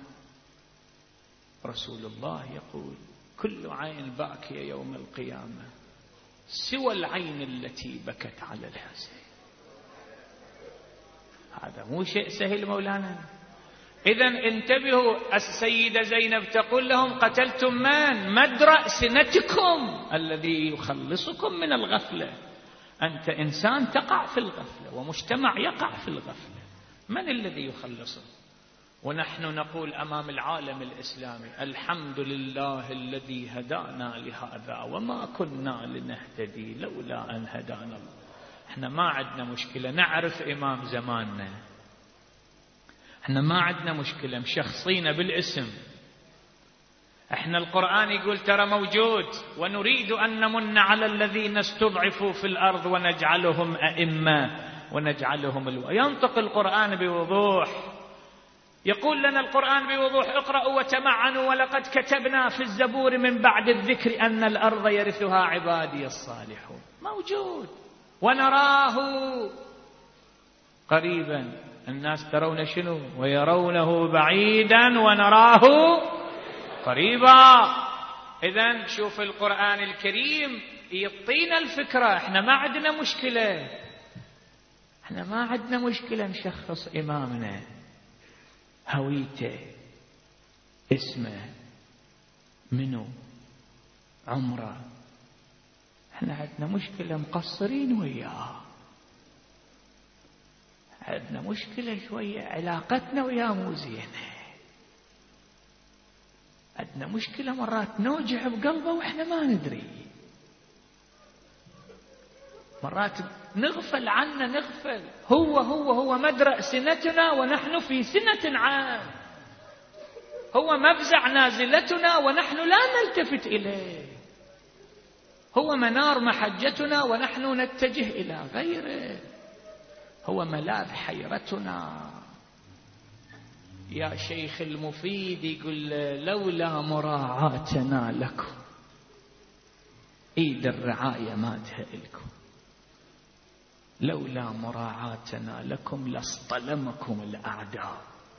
رسول الله يقول كل عين باكية يوم القيامة سوى العين التي بكت على الحسين. هذا مو شيء سهل مولانا. إذن انتبهوا، السيدة زينب تقول لهم قتلتم من؟ مدرأ سنتكم الذي يخلصكم من الغفلة. أنت إنسان تقع في الغفلة ومجتمع يقع في الغفلة، من الذي يخلصه؟ ونحن نقول أمام العالم الإسلامي الحمد لله الذي هدانا لهذا وما كنا لنهتدي لولا أن هدانا الله. احنا ما عندنا مشكلة نعرف إمام زماننا، احنا ما عندنا مشكلة مشخصين بالاسم، احنا القرآن يقول ترى موجود، ونريد أن نمن على الذين استضعفوا في الأرض ونجعلهم أئمة ونجعلهم الو... ينطق القرآن بوضوح، يقول لنا القرآن بوضوح اقرأوا وتمعنوا ولقد كتبنا في الزبور من بعد الذكر أن الأرض يرثها عبادي الصالحون. موجود ونراه قريبا. الناس ترون شنو؟ ويرونه بعيدا ونراه قريبا. إذن شوف القرآن الكريم يعطينا الفكرة. احنا ما عندنا مشكلة، احنا ما عندنا مشكلة نشخص إمامنا، هويته، اسمه، منو، عمره. احنا عندنا مشكلة مقصرين وياه، عندنا مشكلة شوية علاقتنا وياه مو زينة، عندنا مشكلة مرات نوجع بقلبه واحنا ما ندري، مرات نغفل عنه نغفل. هو هو هو مدرأ سنتنا ونحن في سنة عنه، هو مفزع نازلتنا ونحن لا نلتفت إليه، هو منار محجتنا ونحن نتجه إلى غيره، هو ملاذ حيرتنا. يا شيخ المفيد يقول لولا مراعاتنا لكم ايد الرعاية ما تهلكم، لولا مراعاتنا لكم لاصطلمكم الأعداء.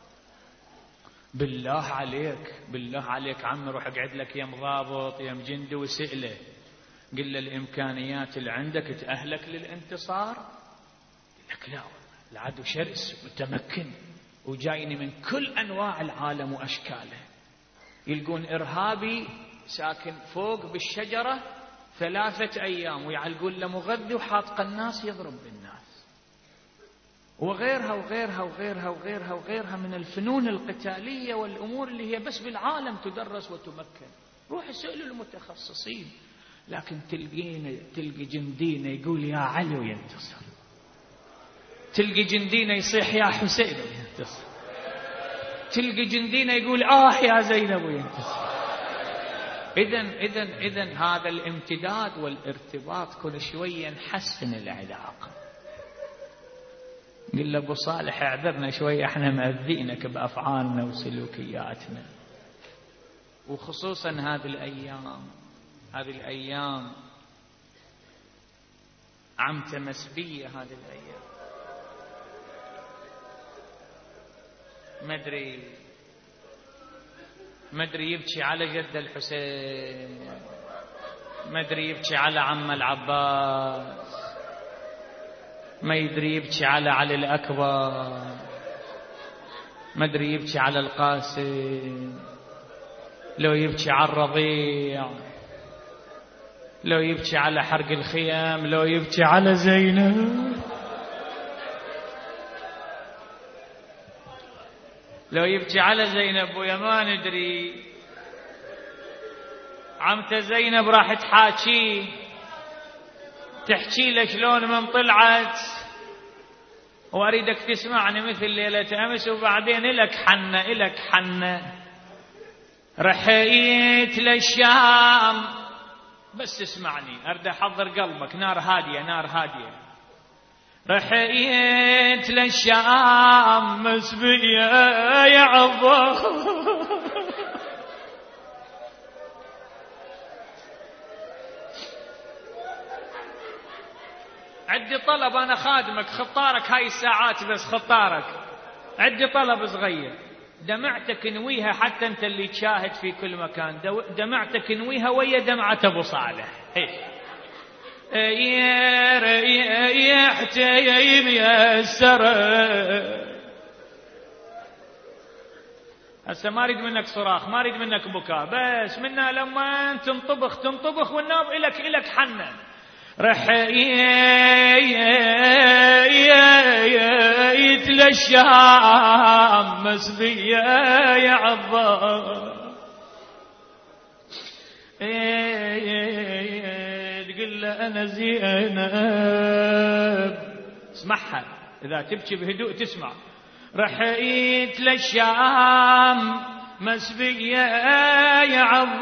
بالله عليك بالله عليك عمي روح اقعد لك يا مضابط يا مجندي وسئله، قل له الإمكانيات اللي عندك تأهلك للانتصار؟ لك لا، العدو شرس متمكن وجايني من كل أنواع العالم وأشكاله. يلقون إرهابي ساكن فوق بالشجرة ثلاثة أيام ويعلقون له مغذي وحاط قناص يضرب بالناس، وغيرها وغيرها وغيرها وغيرها وغيرها من الفنون القتالية والأمور اللي هي بس بالعالم تدرس وتمكن. روح اسألوا المتخصصين. لكن تلقينا تلقي جندينا يقول يا علي وينتصر، تلقي جندينا يصيح يا حسين وينتصر، تلقي جندينا يقول آه يا زينب وينتصر. إذن إذن إذن هذا الامتداد والارتباط كل شوية نحسن العلاقة. قل له أبو صالح اعذرنا شوية احنا مأذينك بأفعالنا وسلوكياتنا، وخصوصا هذه الأيام هذه الأيام عم تمسبية، هذه الأيام ما ادري ما ادري يبكي على جد الحسين، ما ادري يبكي على عم العباس، ما يدري يبكي على علي الأكبر، ما ادري يبكي على القاسم، لو يبكي على الرضيع، لو يبكي على حرق الخيام، لو يبكي على زينب، لو يبكي على زينب ويا ما ندري عمته زينب راح تحاكيه، تحكي له شلون من طلعت، واريدك تسمعني مثل ليلة امس، وبعدين لك حنة لك حنة. رحيت للشام، بس اسمعني اريد احضر قلبك، نار هادية نار هادية. رحيت للشام مسبية يا عظام، عندي طلب أنا خادمك، خطارك هاي الساعات بس، خطارك عندي طلب صغير، دمعتك نويها حتى أنت اللي تشاهد في كل مكان، دمعتك نويها ويا دمعة أبو صالح. إيش يا ريحتي يا السرى، هسه ما اريد منك صراخ، ما اريد منك بكاء، بس منا لما تنطبخ تنطبخ والنوب الك الك حنة. رحيت للشام مسبية يا عظام، تقول له أنا زينب، اسمعها إذا تبكي بهدوء تسمع. رحيت للشام مسبية يا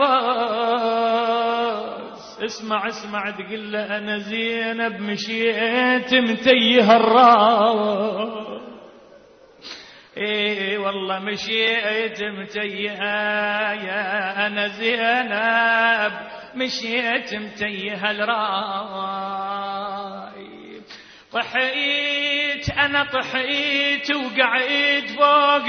عباس. اسمع اسمع تقول له أنا زينب مشيت متيه الراس. اي والله مشيت متيه يا أنا زينب مشيت متيه الراي. طحيت أنا طحيت وقعيت فوق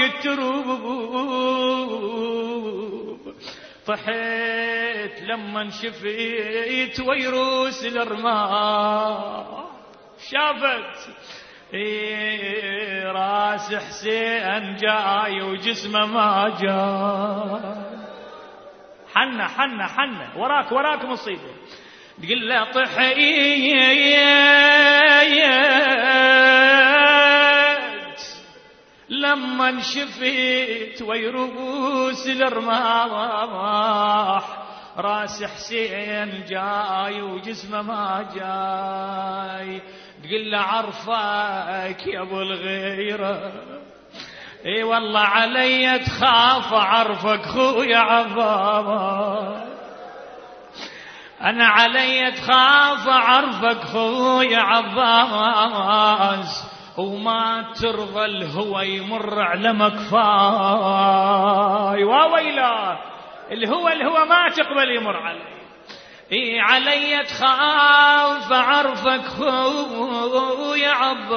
التروب. طحيت لما شفيت ويروس الرماح. شافت إيه راس حسين جاي وجسمه ما جاي. حنة حنة حنة وراك وراك مصيبة. تقول له طحيت لما شفيت ويروس الرماح. راس حسين جاي وجسمه ما جاي. تقول له عرفك يا ابو الغيره. اي والله علي تخاف عرفك خويا عباس. انا علي تخاف عرفك خويا عباس. وما ترضى الهوى يمر على مكفاي. وويلا الهوى الهوى ما تقبل يمر علي. اي علي تخاف عرفك خويا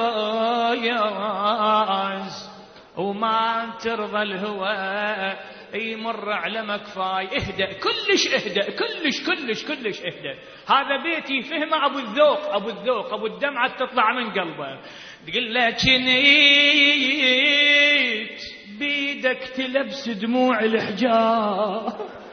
عباس. وما ترضى الهوى يمر على مكفاي. اهدأ كلش اهدأ كلش كلش كلش اهدأ. هذا بيتي فهمه ابو الذوق ابو الذوق ابو الدمعة تطلع من قلبه. تقول له جنيت بيدك تلبس دموع الحجاب.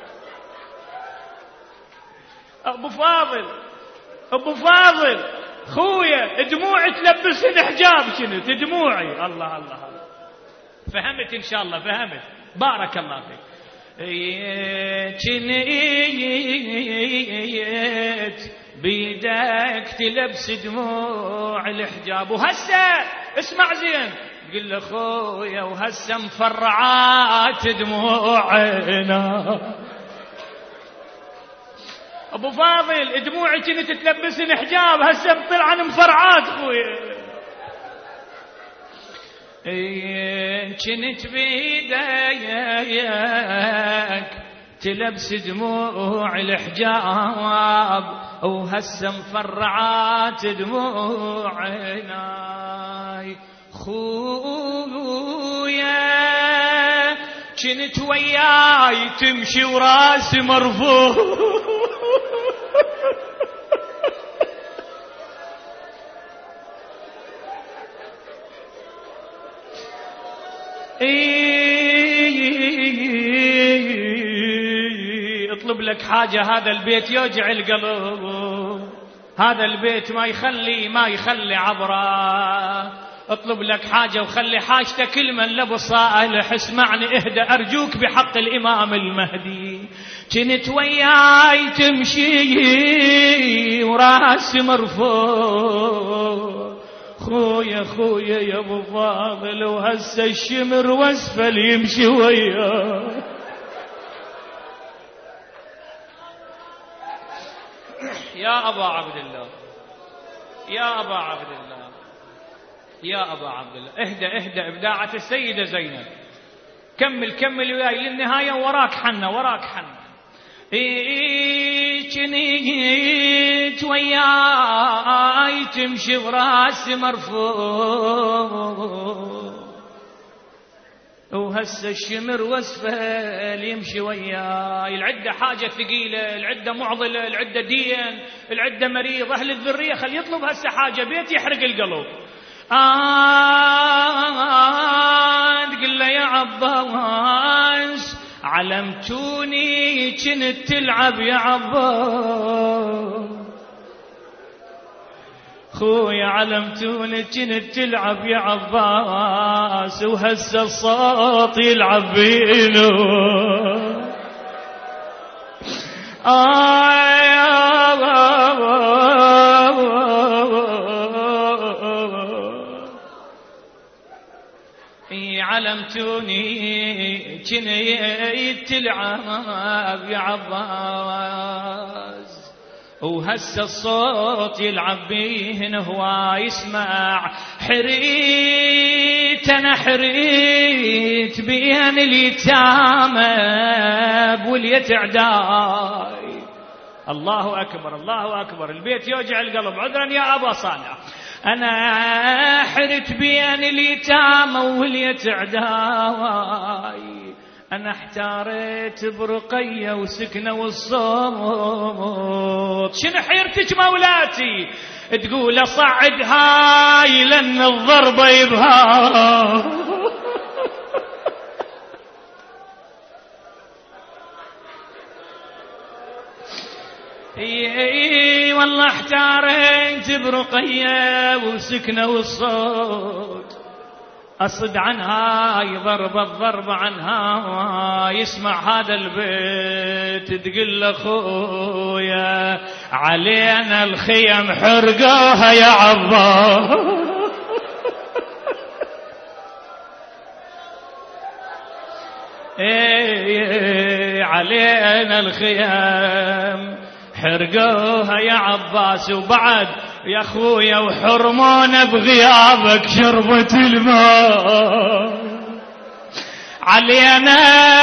ابو فاضل ابو فاضل خويا دموعي تلبس الحجاب. شنو دموعي؟ الله الله الله. فهمت ان شاء الله فهمت. بارك الله فيك. جنيت بيدك تلبس دموع الحجاب. وهسه اسمع زين قل له خويا وهسه مفرعات دموعنا. ابو فاضل دموعي كنت تلبس الحجاب هسه طلعن مفرعات خويا. كنت بيديك تلبس دموع الحجاب وهسه مفرعات دموعنا. خويا كنت وياي تمشي وراسي مرفوع. اطلب لك حاجة. هذا البيت يوجع القلب. هذا البيت ما يخلي ما يخلي عبره. اطلب لك حاجة وخلي حاجتك كل من لبو صالح. اسمعني اهدى أرجوك بحق الإمام المهدي. كنت وياي تمشي وراسي مرفوع. خويا خويا يا ابو فاضل وهسه الشمر واسفل يمشي وياه. يا ابا عبد الله يا ابا عبد الله يا ابا عبد الله اهدى اهدى. ابداعة السيدة زينب. كمل كمل وياي للنهاية. وراك حنة وراك حنة. إيه جنيت وياي تمشي براسي مرفوع. وهسه الشمر واسفل يمشي وياي. العدة حاجة ثقيلة. العدة معضلة. العدة دين. العدة مريض. أهل الذرية خل يطلب هسه حاجة. بيت يحرق القلب. آه تقول له يا عباس علمتوني كنت تلعب يا عباس. خويا علمتوني كنت تلعب يا عباس. وهسه الصوت يلعب بينه. علمتوني جنيت العاب يا عباس، وهسه الصوت يلعب بيهن هو يسمع. حريت أنا حريت بين اليتامى واليتعداي. الله أكبر الله أكبر، البيت يوجع القلب. عذرا يا أبا صالح، أنا حرت بين اليتامى واليتعداي. أنا احتاريت برقية وسكنة والصوت. شنو حيرتك مولاتي؟ تقول أصعد هاي لأن الضربة يبها. اي والله احتاريت برقية وسكنة والصوت. أصد عنها ضربة الضربة عنها. يسمع هذا البيت تقول أخويا علينا الخيم حرقوها يا عباس. ايه علينا الخيم حرقوها يا عباس. وبعد يا اخويا وحرمونا بغيابك شربة الماء. علينا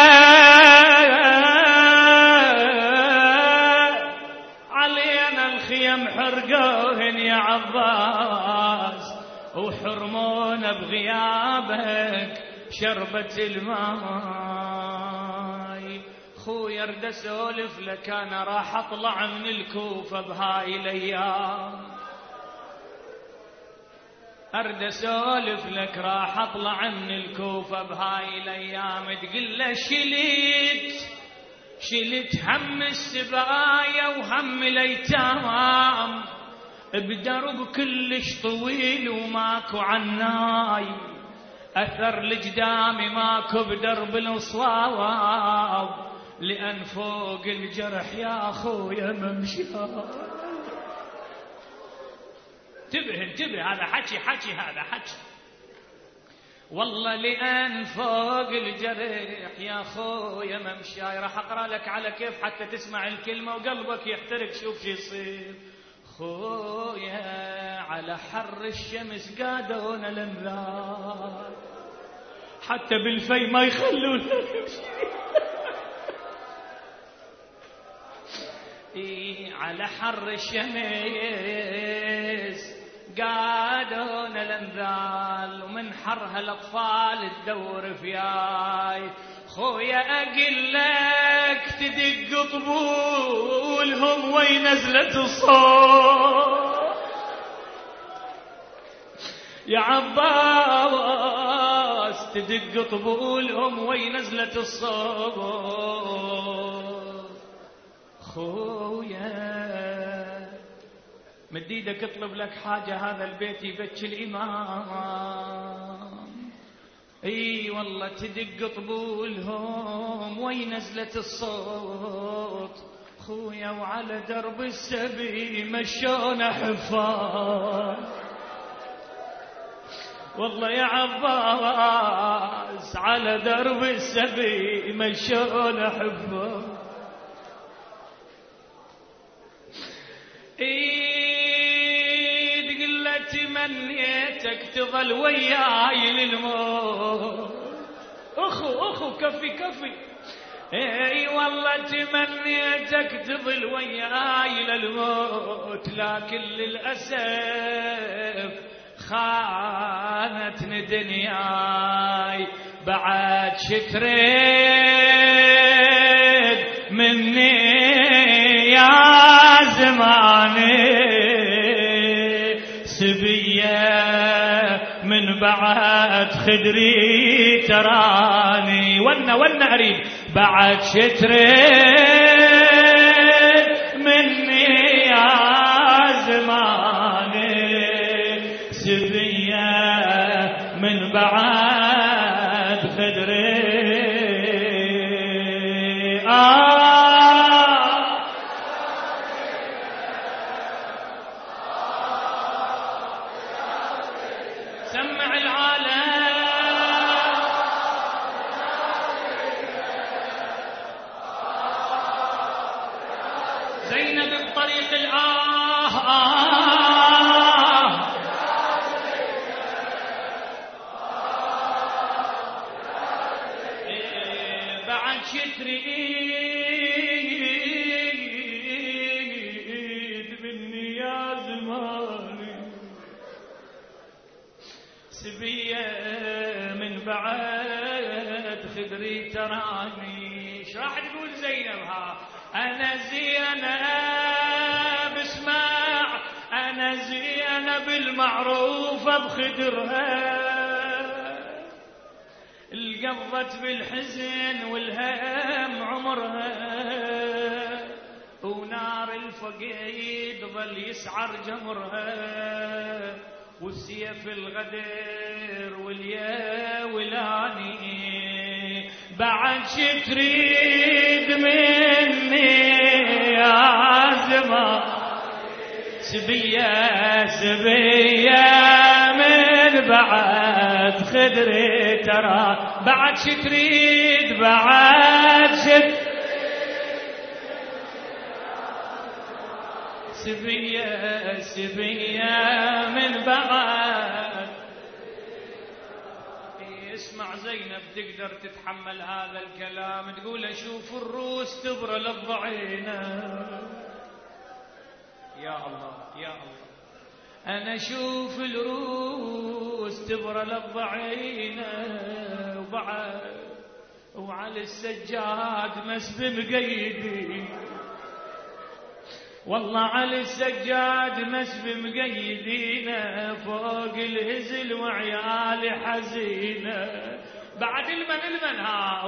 علينا الخيم حرقوهن يا عباس، وحرمونا بغيابك شربة الماء. خويا ارد اسولف لك، انا راح اطلع من الكوفة بهاي الايام. ارد اسولف لك راح اطلع من الكوفة بهاي الايام. تقول له شلت شلت هم السبايا وهم الايتام بدرب كلش طويل وماكو عناي. اثر لقدامي ماكو بدرب الصواب، لأن فوق الجرح يا أخويا ممشي. انتبه انتبه، هذا حكي حكي هذا حكي والله. لأن فوق الجرح يا أخويا ممشي. راح أقرأ لك على كيف حتى تسمع الكلمة وقلبك يحترق. شوف شو يصير. خويا على حر الشمس قادونا الانذار، حتى بالفي ما يخلونا نمشي. إيه على حر الشمس قادونا الانذال، ومن حرها الاطفال تدور فياي. خويا اقول لك تدق طبولهم وين نزلت الصوت يا عباس. تدق طبولهم وين نزلت الصوت. خويا مد ايدك اطلب لك حاجة، هذا البيت يبكي الإمام. اي والله تدق طبولهم وين نزلت الصوت. خويا وعلى درب السبي مشونا حفاظ. والله يا عباس على درب السبي مشونا حفاظ. ايد قلت تمنيتك تظل وياي للموت. اخو اخو كفي كفي. اي والله تمنيتك تظل وياي للموت، لكن للاسف خانتني دنياي. بعد شتريت مني يا زماني سبية من بعد خدري تراني. ونا ونا أريد بعد شتريت مني يا زماني سبية من بعد خدري. آه سمع العالم شي تريد مني يا زماني سبية من بعد خدري تراني. ايش راح تقول زينب؟ ها انا زينب اسمع، انا زينب المعروفة بخدرها القضت بالحزن والهم عمرها، ونار الفقيد ظل يسعر جمرها، والسيف الغدر واليا ولاني. بعد شي تريد مني يا زمان سبية سبية من بعد خدري ترى. بعد شي تريد بعد شي سبية سبية من بعد. اسمع زينب تقدر تتحمل هذا الكلام، تقول اشوف الروس تبرى للضعينة. يا الله يا الله انا اشوف الروس تبرى للضعينة، وبعد وعلى السجاد مسب مقيدي، والله على السجاد مسب مقيدينا فوق الهزل وعيالي حزينة. بعد المن المن ها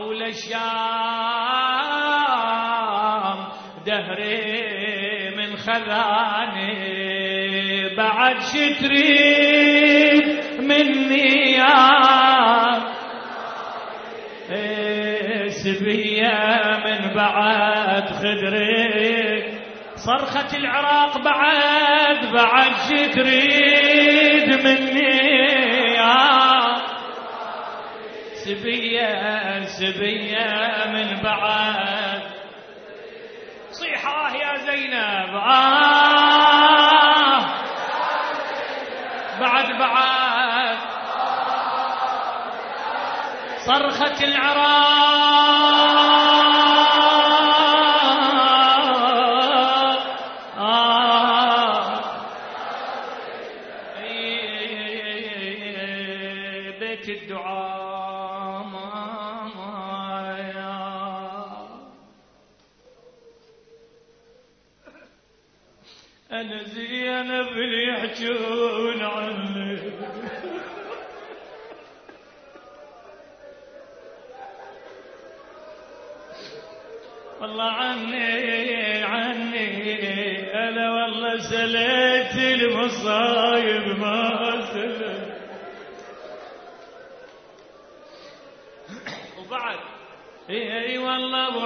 والشام دهري من خذاني. بعد شتري مني يا سبية من بعد خدري. صرخة العراق بعد بعد شي تريد مني يا سبية سبية من بعد. صيح آه يا زينب آه بعد بعد صرخة العراق الدعاء ماما يا أنا زينب اللي يحجون عني. والله عني عني أنا والله سليت المصايب ما سلت. وبعد اي والله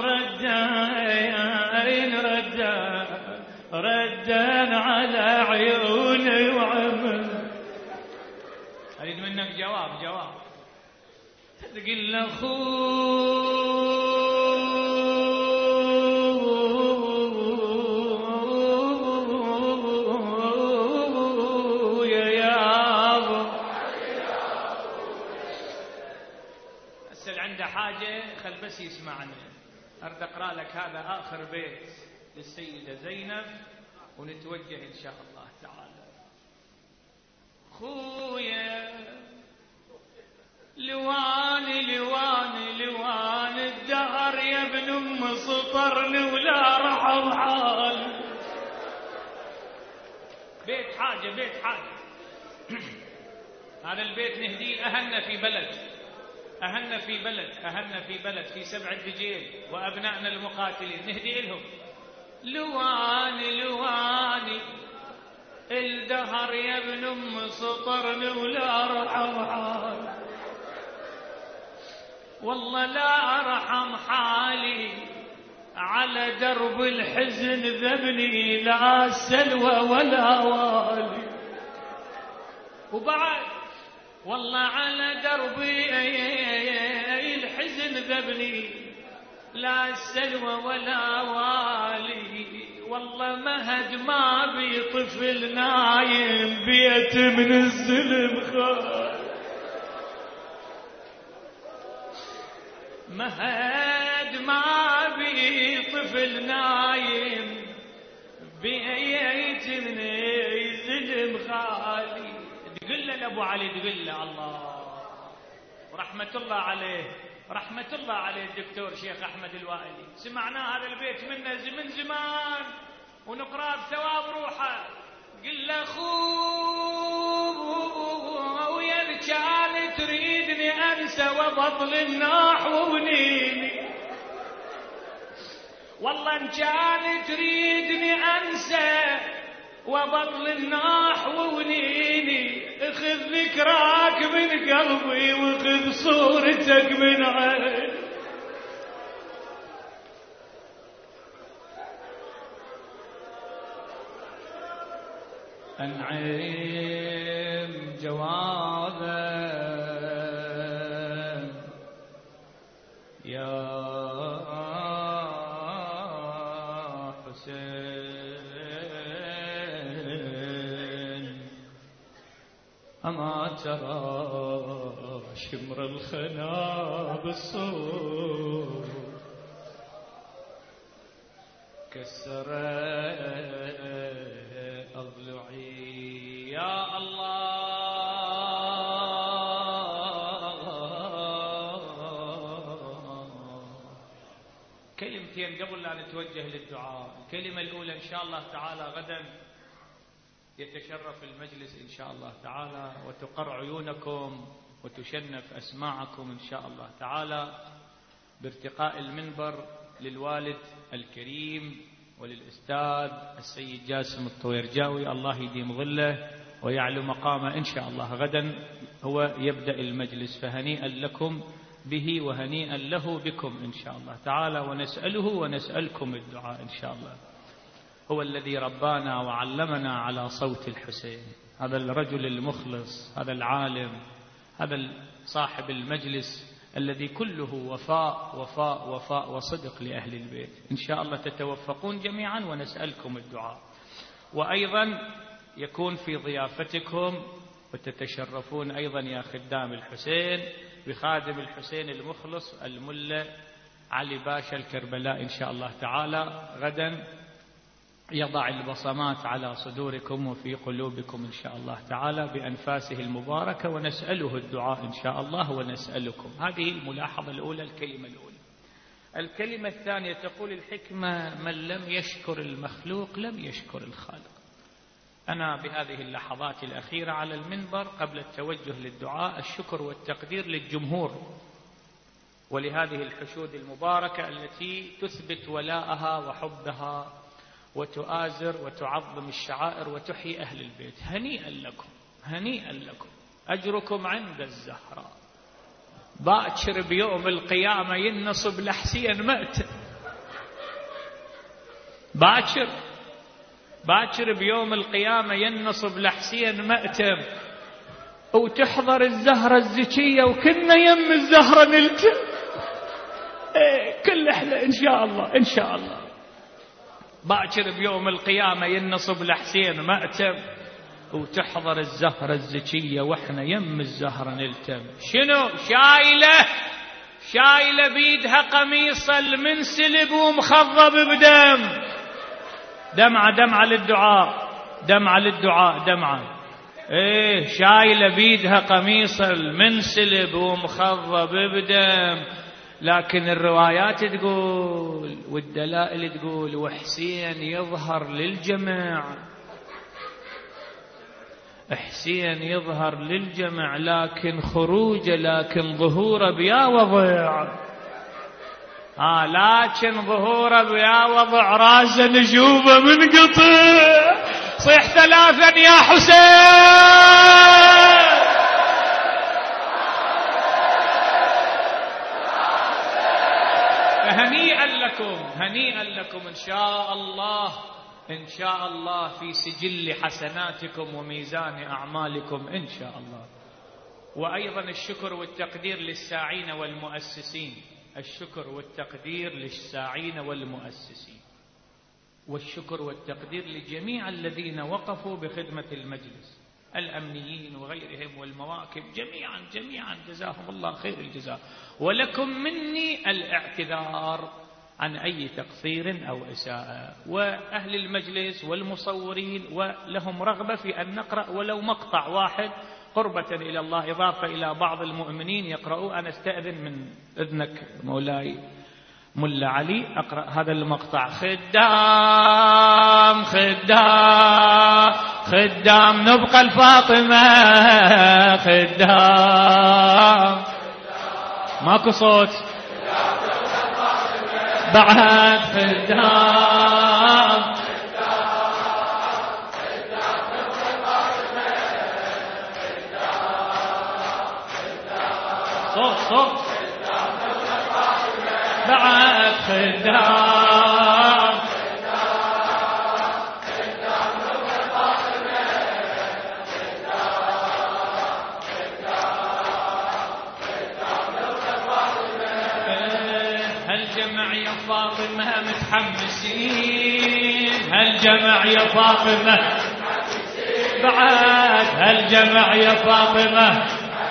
وردين ردا ردان على عيوني وعمل. اريد منك جواب جواب تقول له خويا يا ابو هسه عنده حاجه خل بس يسمعني. اريد اقرا لك هذا اخر بيت للسيده زينب ونتوجه ان شاء الله تعالى. خويا لواني لواني لواني الدهر يا ابن ام سطرني ولا رحم حالي. بيت حاجه بيت حاجه هذا البيت نهديه اهلنا في بلد اهلنا في بلد اهلنا في بلد في سبع الدجيل وابنائنا المقاتلين نهدي لهم. لواني لواني الدهر يا ابن ام سطرني ولا رحم حالي. والله لا ارحم حالي على درب الحزن ذبني لا سلوى ولا والي. وبعد والله على دربي الحزن ذبني لا سلوى ولا والي. والله مهد ما بي طفل نايم بيت من الظلم خال. مهد ما بي طفل نايم بأيت من ظلم خالي. تقول له أبو علي، تقول له الله ورحمة الله عليه، رحمة الله عليه الدكتور شيخ أحمد الوائلي، سمعنا هذا البيت منه من زمان ونقرأ بثواب روحه. قل له خويا كان تريدني أنسى وبطل النحو ونيني، والله إن كان تريدني أنسى وبطل النحو ونيني، اخذ ذكراك من قلبي واخذ صورتك من عين. أنعم جوابا يا أما ترى شمر الخنا بالصوت كسر أضلعي يا الله. كلمتين قبل لا نتوجه للدعاء. الكلمة الأولى إن شاء الله تعالى غدا يتشرف المجلس إن شاء الله تعالى وتقر عيونكم وتشنف أسماعكم إن شاء الله تعالى بارتقاء المنبر للوالد الكريم وللأستاذ السيد جاسم الطويرجاوي، الله يديم ظله ويعلو مقامه إن شاء الله. غدا هو يبدأ المجلس، فهنيئا لكم به وهنيئا له بكم إن شاء الله تعالى، ونسأله ونسألكم الدعاء إن شاء الله. هو الذي ربانا وعلمنا على صوت الحسين، هذا الرجل المخلص، هذا العالم، هذا صاحب المجلس الذي كله وفاء وفاء وفاء وصدق لأهل البيت. إن شاء الله تتوفقون جميعا ونسألكم الدعاء، وأيضا يكون في ضيافتكم وتتشرفون أيضا يا خدام الحسين بخادم الحسين المخلص الملا علي باشا الكربلاء إن شاء الله تعالى. غدا يضع البصمات على صدوركم وفي قلوبكم إن شاء الله تعالى بأنفاسه المباركة، ونسأله الدعاء إن شاء الله ونسألكم. هذه الملاحظة الأولى، الكلمة الأولى. الكلمة الثانية تقول الحكمة: من لم يشكر المخلوق لم يشكر الخالق. أنا بهذه اللحظات الأخيرة على المنبر قبل التوجه للدعاء الشكر والتقدير للجمهور ولهذه الحشود المباركة التي تثبت ولاءها وحبها وتؤازر وتعظم الشعائر وتحيي أهل البيت. هنيئا لكم، هنيئا لكم، أجركم عند الزهراء. باكر بيوم القيامة ينصب لحسين مأتم، باكر باكر بيوم القيامة ينصب لحسين مأتم، وتحضر الزهرة الزكية وكنا يم الزهرة نلتم. ايه كل احنا ان شاء الله ان شاء الله. باكر بيوم القيامة ينصب لحسين مأتم وتحضر الزهرة الزكية واحنا يم الزهرة نلتم. شنو شايلة؟ شايلة بيدها قميص المنسلب ومخضب بدم. دمعة دمعة للدعاء، دمعة للدعاء، دمعة. ايه شايلة بيدها قميص المنسلب ومخضب بدم، لكن الروايات تقول والدلائل تقول وحسين يظهر للجمع، حسين يظهر للجمع، لكن خروجه لكن ظهوره بيا وضع. آه لكن ظهوره بيا وضع راسه نجوبه من قطع. صيح ثلاثا يا حسين. هنيئا لكم، هنيئا لكم إن شاء الله، إن شاء الله في سجل حسناتكم وميزان أعمالكم إن شاء الله. وأيضا الشكر والتقدير للساعين والمؤسسين، الشكر والتقدير للساعين والمؤسسين، والشكر والتقدير لجميع الذين وقفوا بخدمة المجلس الأمنيين وغيرهم والمواكب جميعا جميعا جزاهم الله خير الجزاء، ولكم مني الاعتذار عن أي تقصير أو إساءة. وأهل المجلس والمصورين ولهم رغبة في أن نقرأ ولو مقطع واحد قربة إلى الله، إضافة إلى بعض المؤمنين يقرأوا. أنا استأذن من إذنك مولاي ملا علي أقرأ هذا المقطع. خدام خدام خدام نبقى الفاطمة، خدام ماكو صوت بعد، خدام صوت صوت بعد، خدام هالجمع يا فاطمة متحمسين، هالجمع يا فاطمة بعد، هالجمع يا فاطمة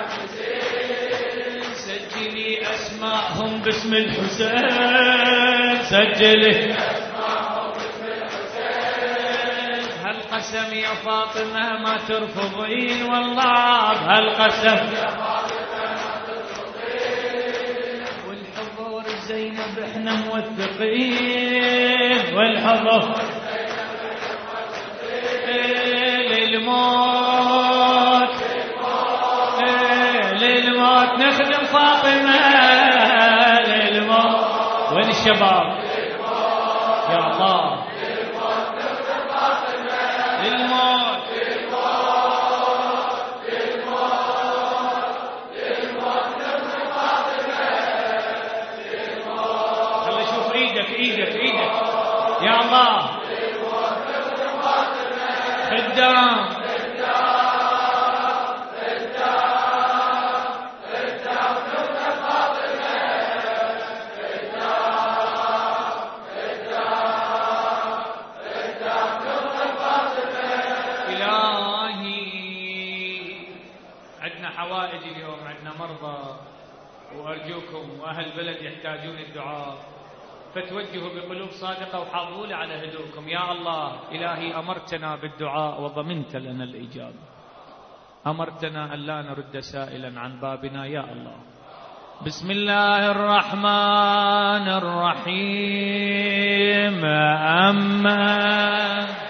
سجلي أسماءهم باسم الحسين، سجلي أسماءهم باسم الحسين. هالقسم يا فاطمة ما ترفضين والله، هالقسم يا فاطمة ما ترفضين، والحضور زينب احنا موثقين، والحضور للموت للموت نخدم فاطمة للموت. وين الشباب يا الله؟ للموت نخدم فاطمة للموت للموت للموت نخدم فاطمة للموت. خلي اشوف ايدك ايدك ايدك يا الله. للموت نخدم فاطمة خدام اليوم. عندنا مرضى وأرجوكم وأهل البلد يحتاجون الدعاء، فتوجهوا بقلوب صادقة وحافظوا على هدوءكم. يا الله إلهي أمرتنا بالدعاء وضمنت لنا الإجابة، أمرتنا أن لا نرد سائلا عن بابنا يا الله. بسم الله الرحمن الرحيم. أما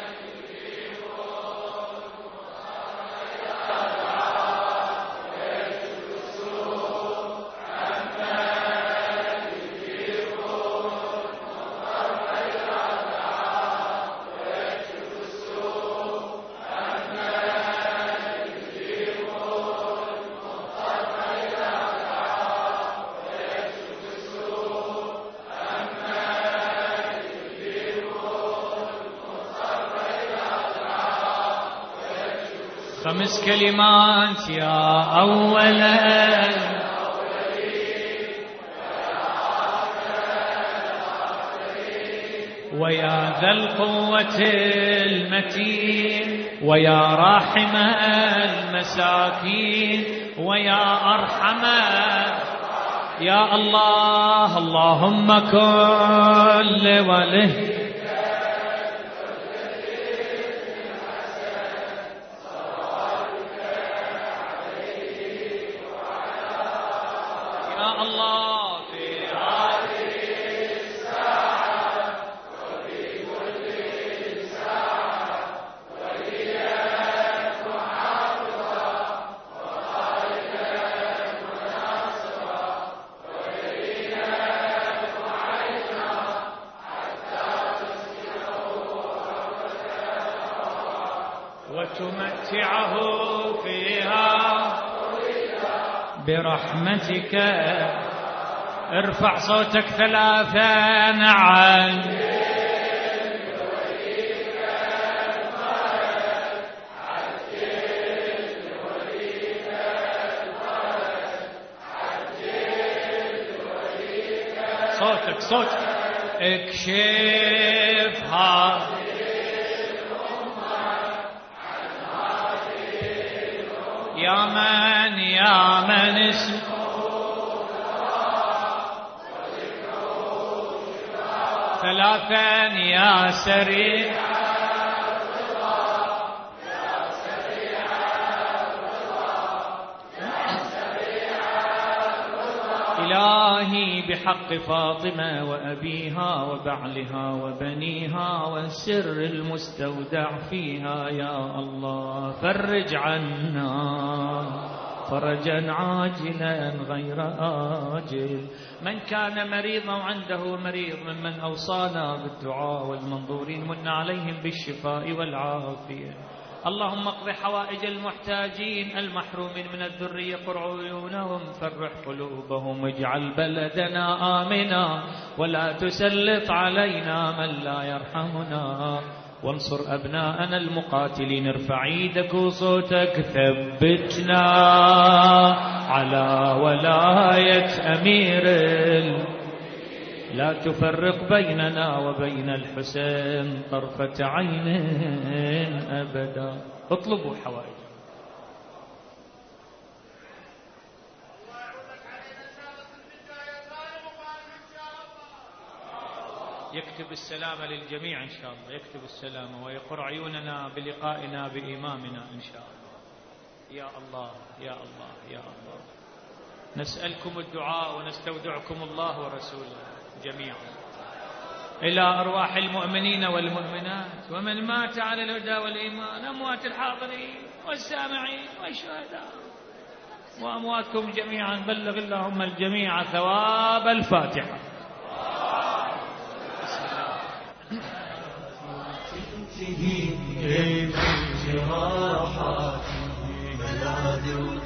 خمس كلمات يا أولا ويا ذا القوة المتين ويا راحم المساكين ويا أرحم يا الله. اللهم كن لوليه وتمتعه فيها برحمتك. ارفع صوتك ثلاثا نعم. صوتك صوتك. اكشفها ثلاثا يا سريع إلهي بحق فاطمة وأبيها وبعلها وبنيها والسر المستودع فيها يا الله فرج عنا فرجا عاجلا غير آجل. من كان مريضا وعنده مريض ممن أوصانا بالدعاء والمنظورين من عليهم بالشفاء والعافية. اللهم اقض حوائج المحتاجين المحرومين من الذرية قر عيونهم فرح قلوبهم واجعل بلدنا آمنا ولا تسلط علينا من لا يرحمنا وانصر أبناءنا المقاتلين. ارفع ايدك وصوتك ثبتنا على ولاية أمير لا تفرق بيننا وبين الحسين طرفة عين أبدا. اطلبوا حوائج. يكتب السلام للجميع إن شاء الله، يكتب السلام ويقر عيوننا بلقائنا بإمامنا إن شاء الله. يا الله يا الله يا الله نسألكم الدعاء ونستودعكم الله ورسوله جميعا إلى أرواح المؤمنين والمؤمنات ومن مات على الهدى والإيمان، أموات الحاضرين والسامعين والشهداء وأمواتكم جميعا. بلغ اللهم الجميع ثواب الفاتحة. جراحات بلاد